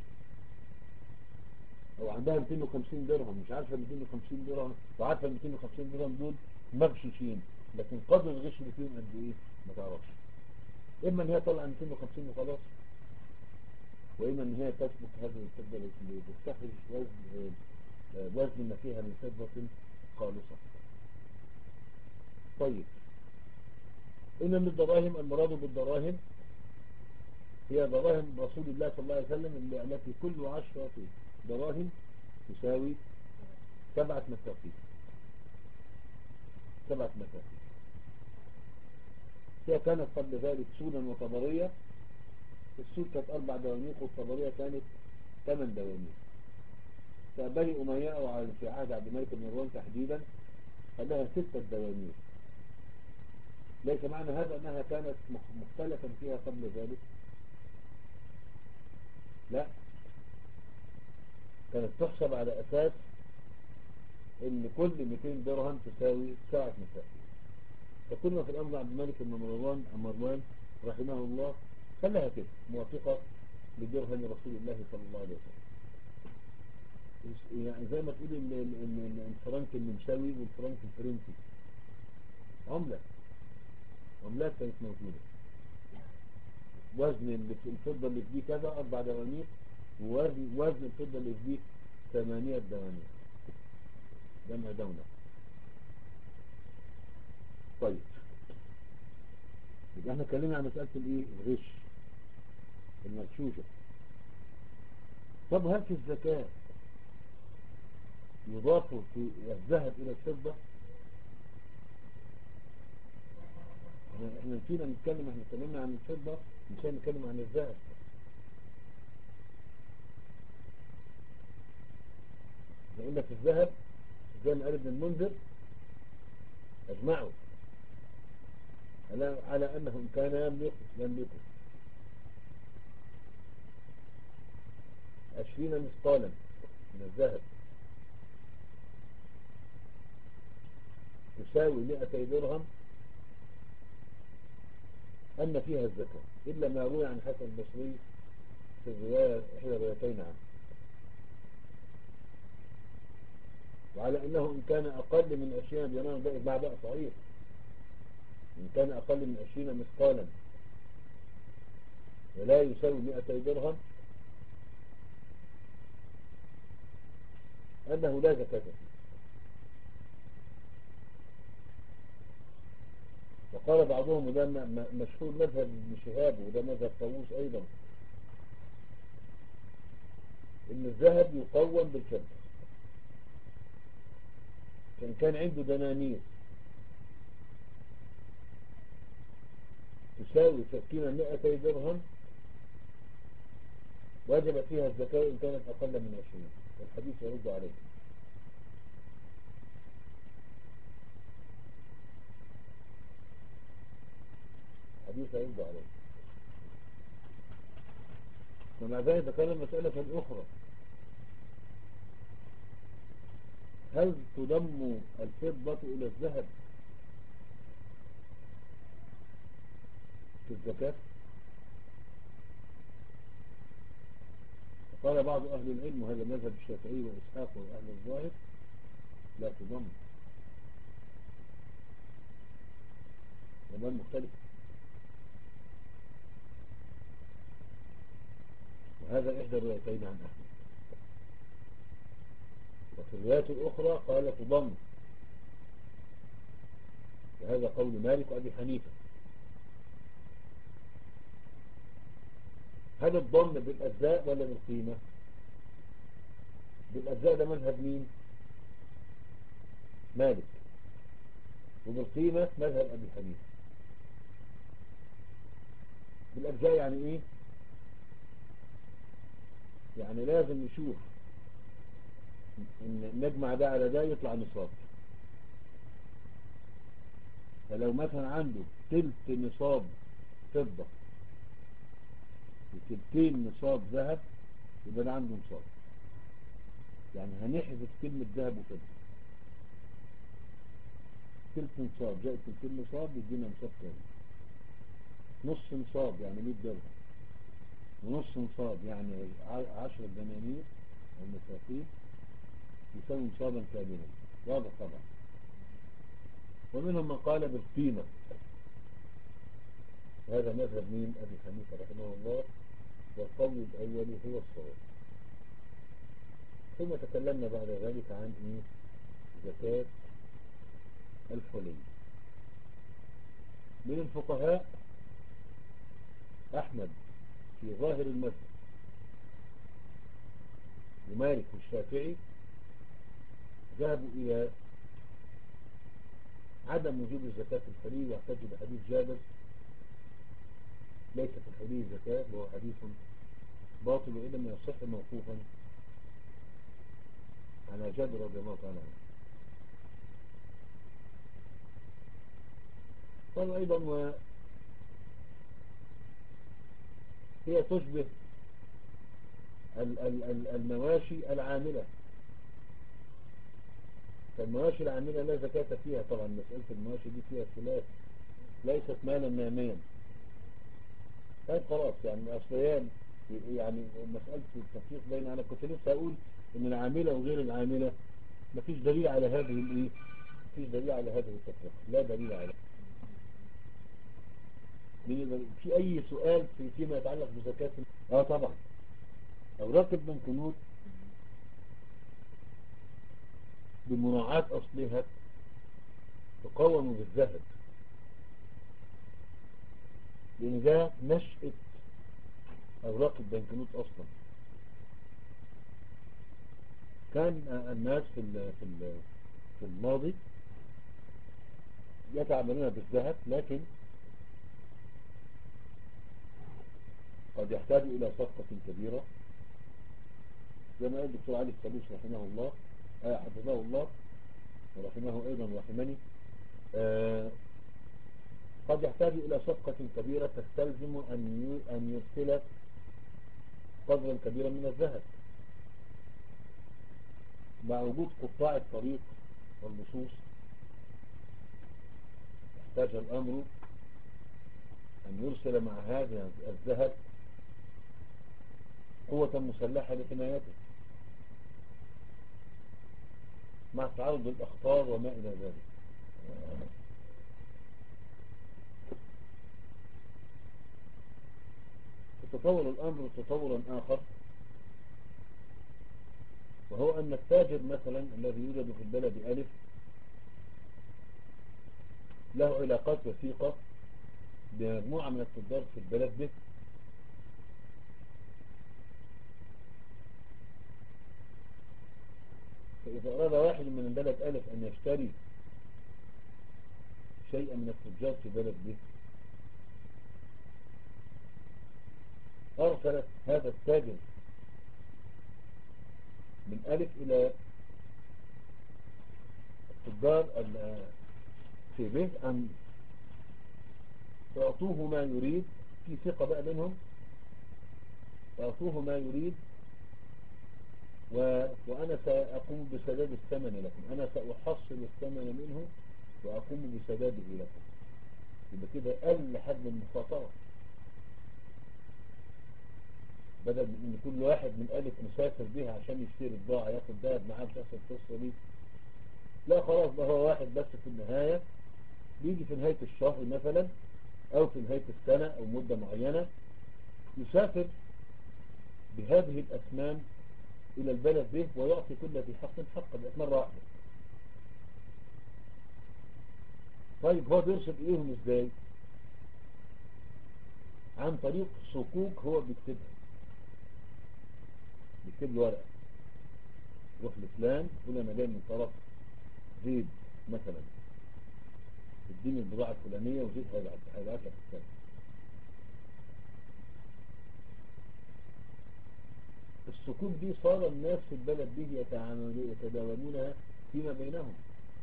او عندها مئتين وخمسين درهم مش عارفة مئتين وخمسين درهم وعارفة مئتين وخمسين درهم دول مغشوشين، لكن قدر الغش اللي فيهم قد ايه ما تعرفش. اما ان هي طلع مئتين وخمسين وخلاص، واما ان هي تثبت هذه الفضة اللي تستخرج وزن وزن ما فيها من فضة خالصة. طيب إن من الدراهم المراد بالدراهم هي دراهم رسول الله صلى الله عليه وسلم التي كل عشرة دراهم تساوي سبعة مساقين. سبعة مساقين هي كانت قبل ذلك سودا وطبرية. السود كانت أربع دوانيق والطبرية كانت ثمان دوانيق. فبني أمية أو في عهد عبد الملك بن مروان تحديدا خلاها ستة دوانيق. ليس معنى هذا أنها كانت مختلفا فيها قبل ذلك، لا، كانت تحسب على أساس ان كل مئتين درهم تساوي ساعة مساقين. فكل ما في الأمر عبد الملك بن مروان مروان رحمه الله خلاها كده موافقة لدرهم رسول الله صلى الله عليه وسلم. يعني زي ما تقول ان الفرنك النمساوي والفرنك الفرنسي عملة عملات كانت موجودة. وزن الفضة اللي في دي كذا أربع دوانيق، ووزن وزن الفضة اللي في دي ثمانية دوانيق، جمع دونة. طيب يبقى احنا اتكلمنا عن مسألة الايه الغش المغشوشة. طب هل في الزكاة يضاف في الذهب إلى الفضة؟ احنا نسينا نتكلم، احنا اتكلمنا عن الفضة مش نتكلم عن الذهب. قلنا في الذهب زي ما قال ابن المنذر اجمعوا على على انه ان كان يملك يملكه عشرين مثقالا من الذهب تساوي مئتي درهم أن فيها الزكاة، إلا ما روي عن حسن البصري في الرواية إحدى الروايتين عنه. وعلى أنه إن كان أقل من عشرين دينارا ده إجماع بقى صحيح، إن كان أقل من عشرين مثقالا ولا يساوي مئتي درهم أنه لا زكاة فيه. وقال بعضهم، وده مشهور مذهب ابن شهاب وده مذهب طاووس أيضا، إن الذهب يقوم بالفضة. فإن كان عنده دنانير تساوي سكينة مئتي درهم وجب فيها الزكاة إن كانت أقل من عشرين. والحديث يرد عليه. الحديث يرد عليه. ومع ذلك ذكر مسألة أخرى: هل تضم الفضة إلى الذهب في الزكاة؟ قال بعض أهل العلم، وهذا مذهب الشافعي وإسحاق وأهل الظاهر، لا تضم. ومن مختلف. وهذا إحدى الروايتين عن أحمد. وفي الروايات الأخرى قال تضم، وهذا قول مالك وأبي حنيفة. هل الضم بالأجزاء ولا بالقيمة؟ بالأجزاء ده مذهب مين؟ مالك. وبالقيمة مذهب أبي حنيفة. بالأجزاء يعني إيه؟ يعني لازم نشوف إن نجمع ده على ده يطلع نصاب. فلو مثلا عنده تلت نصاب فضة وتلتين نصاب ذهب، يبقى ده عنده نصاب. يعني هنحذف كلمة ذهب وفضة. تلت نصاب جاء تلتين نصاب يدينا نصاب كامل. نص نصاب يعني مية درهم، ونص نصاب يعني عشرة دنانير أو مساقين، يساوي نصابا كاملا. واضح طبعا. ومنهم من قال بالقيمة، هذا مذهب مين؟ أبي حنيفة رحمه الله. والقول الأول هو الصواب. ثم تكلمنا بعد ذلك عن إيه؟ زكاة الحلي. من الفقهاء أحمد في ظاهر المذهب، ومالك والشافعي ذهبوا إلى عدم وجوب الزكاة في الحلي، واحتجوا بحديث جابر: ليس في الحلي زكاة، وهو حديث باطل وإن لم يصح موقوفا على جابر رضي الله تعالى عنه. قالوا أيضا وهي تشبه المواشي العاملة. فالمواشي العاملة لا زكاة فيها طبعا. مسألة المواشي دي فيها خلاف، ليست مالا ناميا. طيب خلاص، يعني أصليان يعني مسألة التفريق بين، أنا كنت لسه أقول إن العاملة وغير العاملة مفيش دليل على هذه الإيه، مفيش دليل على هذه التفريق، لا دليل على. في أي سؤال في فيما يتعلق بزكاة؟ آه طبعا. أوراق البنكنوت بمراعاة أصلها تقوم بالذهب، لأن ده نشأة أوراق البنكنوت أصلا. كان الناس في في في الماضي يتعاملون بالذهب، لكن قد يحتاج إلى صفقة كبيرة، زي ما قال الدكتور علي السلوس رحمه الله، آه حفظه الله ورحمه أيضا ورحمني. آه قد يحتاج إلى صفقة كبيرة تستلزم أن أن يرسل قدرا كبيرا من الذهب. مع وجود قطاع الطريق واللصوص يحتاج الأمر أن يرسل مع هذا الذهب قوة مسلحة لحمايته، مع تعرض الأخطار وما إلى ذلك. تطور الأمر تطورا آخر، وهو أن التاجر مثلا الذي يوجد في البلد ألف له علاقات وثيقة بمجموعة من التجار في البلد ب. فإذا أراد واحد من البلد ألف أن يشتري شيئا من التجار في بلد ب، أرسلت هذا التاجر من ألف إلى التجار في به أن تعطوه ما يريد، في ثقة بقى بينهم، تعطوه ما يريد و... وأنا سأقوم بسداد الثمن لكم، أنا سأحصل الثمن منه وأقوم بسداده لكم. يبقى كده أقل حد من المخاطرة، بدل من ان كل واحد من ألف مسافر بيها عشان يشتري بضاعة ياخد ذهب معاه بتحصل القصة دي. لا خلاص، ده هو واحد بس في النهاية بيجي في نهاية الشهر مثلا او في نهاية السنة او مدة معينة، يسافر بهذه الأثمان الى البلد به ويعطي كل ذي حق حقا، بقت مرة واحدة. طيب هو بيرسل اليهم ازاي؟ عن طريق صكوك هو بيكتبها، بيكتب له ورقة، روح لفلان يقول انا جاي من طرف زيد مثلا، تديني البضاعة الفلانية وزيد هيبعت لك الثاني. الصكوك دي صار الناس في البلد دي يتداولونها فيما بينهم.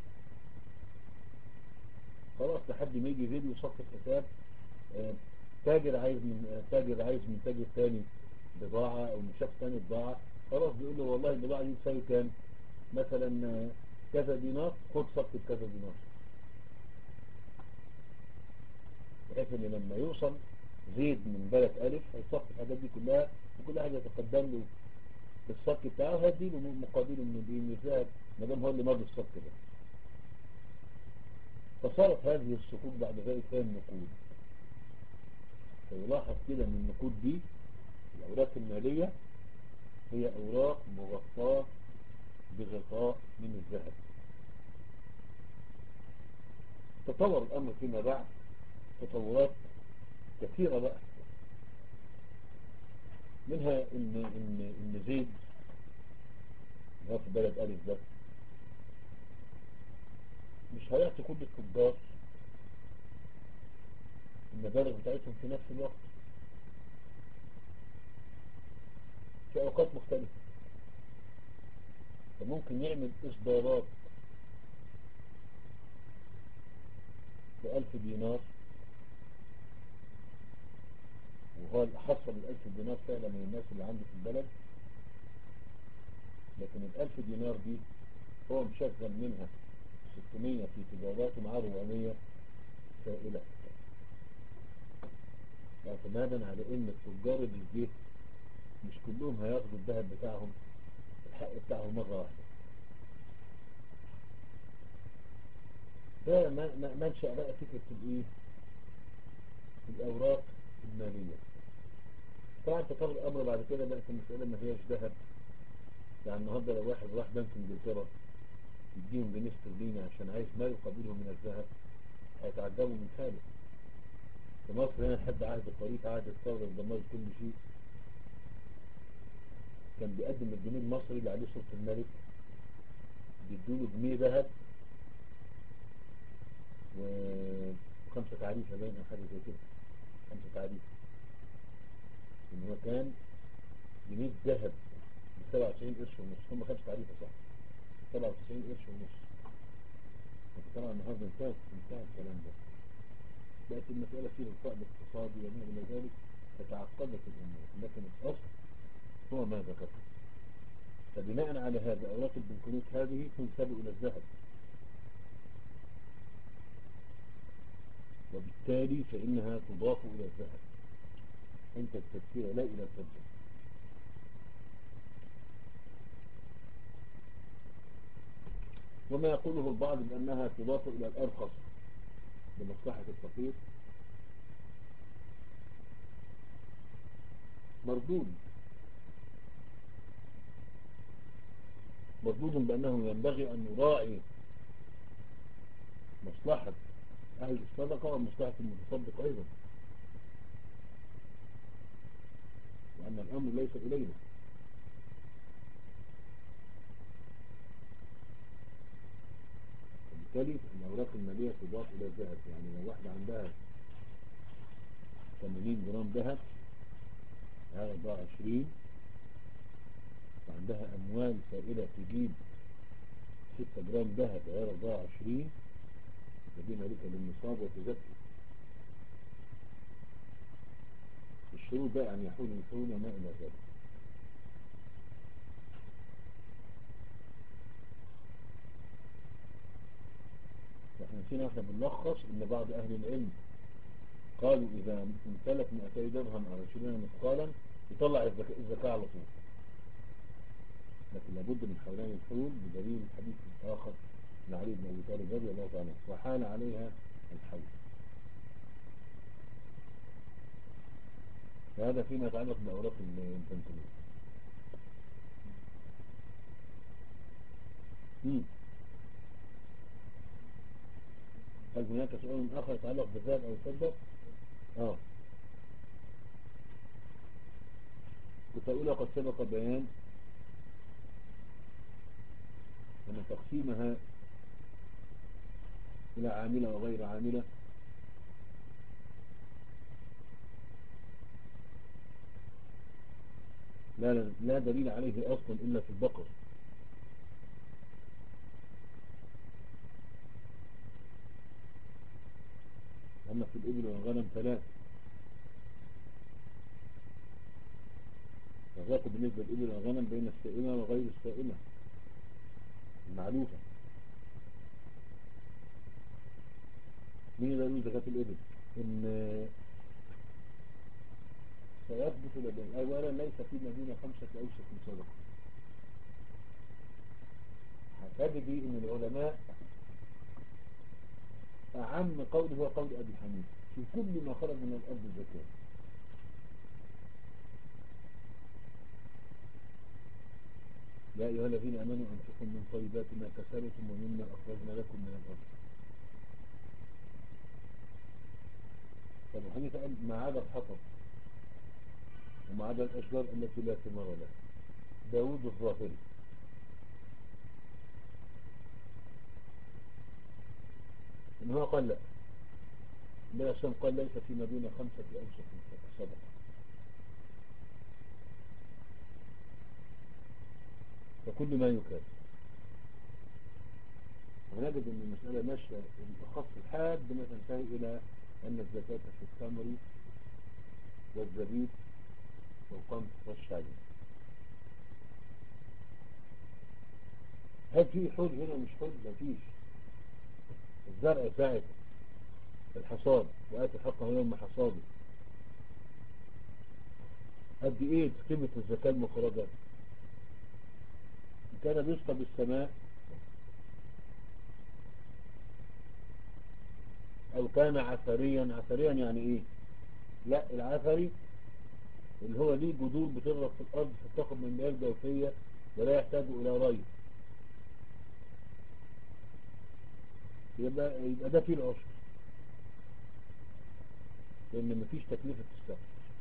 خلاص لحد ما يجي زيد ويصفي الحساب، آه تاجر عايز من آه تاجر عايز من تاجر ثاني بضاعة او من شخص ثاني بضاعة، خلاص بيقول له والله البضاعة دي تساوي كام، مثلا آه كذا دينار، خد صفي بكذا دينار، بحيث ان لما يوصل زيد من بلد ألف هيصفي الحاجات دي كلها، وكل حاجة يتقدم له الصك بتاعه هيديله مقابله من من الذهب ما دام هو اللي ماضي الصك ده. فصارت هذه الصكوك بعد ذلك هي النقود. فيلاحظ كده ان النقود دي الأوراق المالية هي أوراق مغطاة بغطاء من الذهب. تطور الأمر فيما بعد تطورات كثيرة بقى، منها ان ان ان زيد هو في بلد ألف ده مش هيعطي كل التجار المبالغ بتاعتهم في نفس الوقت، في أوقات مختلفة. فممكن يعمل إصدارات بألف دينار، وهو اللي حصل الألف دينار فعلا من الناس اللي عنده في البلد، لكن الألف دينار دي هو مشغل منها ستمية في تجارات ومعاه أربعمية سائلة، اعتمادا على ان التجار اللي جه مش كلهم هياخدوا الذهب بتاعهم الحق بتاعهم مرة واحدة. ده منشأ بقى فكرة الايه الأوراق المالية. طبعا تطور الأمر بعد كده بقت المسألة ما هياش ذهب، يعني النهارده لو واحد راح بنك انجلترا يديهم جنيه استرليني عشان عايز ما يقابله من الذهب هيتعجبوا من حاله. في مصر هنا لحد عهد الطريق عهد الثورة ودمار كل شيء، كان بيقدم الجنيه المصري اللي عليه صورة الملك بيدوله جنيه ذهب وخمسة تعريفة باين أو حاجة زي كده، خمسة تعريفة، إن هو كان جنيه ذهب بسبعة وتسعين قرش ونص، هم خمسة تعريفة صح، سبعة وتسعين قرش ونص. طبعا النهارده انتهى انتهى الكلام ده، بقت المسألة فيه الفقد الاقتصادي وما إلى ذلك، فتعقدت الأمور، لكن الأصل هو ما ذكرته. فبناء على هذا أوراق البنكنوت هذه تنسب إلى الذهب، وبالتالي فإنها تضاف إلى الذهب عند التذكير لا إلى الفضة. وما يقوله البعض بأنها تضاف إلى الأرخص لمصلحة الفقير مردود مردود بأنه ينبغي أن نراعي مصلحة أهل الصدقة ومصلحة المتصدق أيضا، وأن الأمر ليس إلينا. وبالتالي الأوراق المالية تضاف إلى الذهب، يعني لو واحدة عندها ثمانين جرام ذهب معاها أربعة وعشرين وعندها أموال سائلة تجيب ستة جرام ذهب غير أربعة وعشرين، دي مالكة للنصاب وتزكي. الشروط بقى أن يحول الحول وما إلى ذلك. احنا نسينا احنا بنلخص ان بعض اهل العلم قالوا اذا امتلك مئتي درهم او عشرين مثقالا يطلع الزكاة, الزكاة على طول، لكن لابد من حولان الحول بدليل الحديث الاخر لعلي بن ابي طالب رضي الله تعالى عنه وحال عليها الحول. فهذا فيما يتعلق باوراق البنكنوت. هل هناك سؤال آخر يتعلق بالذهب أو الفضة؟ آه كنت أقول قد سبق بيان أن تقسيمها إلى عاملة وغير عاملة لا, لا, لا دليل عليه أصلا إلا في البقر. أما في الإبل والغنم ثلاث. الفرق بالنسبة للإبل والغنم بين السائمة وغير السائمة المعلوفة. مين يقول زكاة الإبل؟ إن سيثبت لدينا أولا ليس في المدينة خمسة أوسق من صدقة. هتجد إن العلماء أعم قول هو قول أبي حنيفة في كل ما خرج من الأرض الزكاة. يا أيها الذين آمنوا أنفقوا من طيبات ما كسبتم ومما أخرجنا لكم من الأرض. أبو حنيفة قال ما عدا الحطب وما عدا الأشجار التي لا ثمار لها. داود الظاهري إن هو قال لا، لا عشان قال ليس فيما دون خمسة أوسق من صدقة. فكل ما يكاد. ونجد أن المسألة ماشية الأخص الحاد بما تنتهي إلى أن الزكاة في التمر والزبيب والقمح والشعير. هل في حول هنا مش حول؟ مفيش. الزرع ساعة الحصاد وآتي حقه يوم حصاده. قد ايه قيمة الزكاة المخرجة؟ إن كان بيسقى بالسماء او كان عثريا. عثريا يعني ايه؟ لا، العثري اللي هو ليه جذور بتغرق في الارض فتاخد من المياه الجوفية ولا يحتاج الى ري، يبقى, يبقى ده فيه العشر، لان مفيش تكلفة السقي.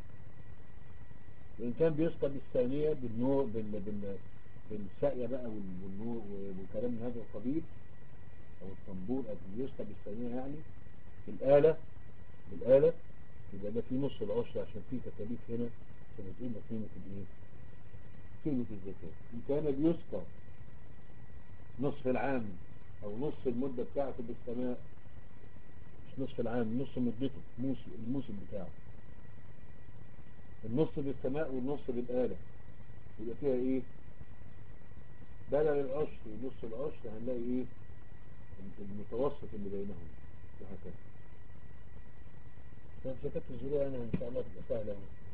وإن كان بيسقى بالثانية بالنور بال... بال... بالساقية بقى والنور والكلام من هذا القبيل أو الطنبور أو بيسقى بالثانية يعني بالآلة بالآلة يبقى ده في نص العشر عشان في تكاليف هنا فبتقوم بقيمة الإيه؟ قيمة الزكاة. إن كان بيسقى نصف العام أو نص المدة بتاعته بالسماء، مش نصف العام، نص مدته موسم الموسم بتاعه، النص بالسماء والنص بالآلة، يبقى فيها ايه؟ بدل العشر ونص العشر هنلاقي ايه؟ المتوسط اللي بينهم وهكذا. طب زكاة الزروع انا ان شاء الله تبقى سهلة.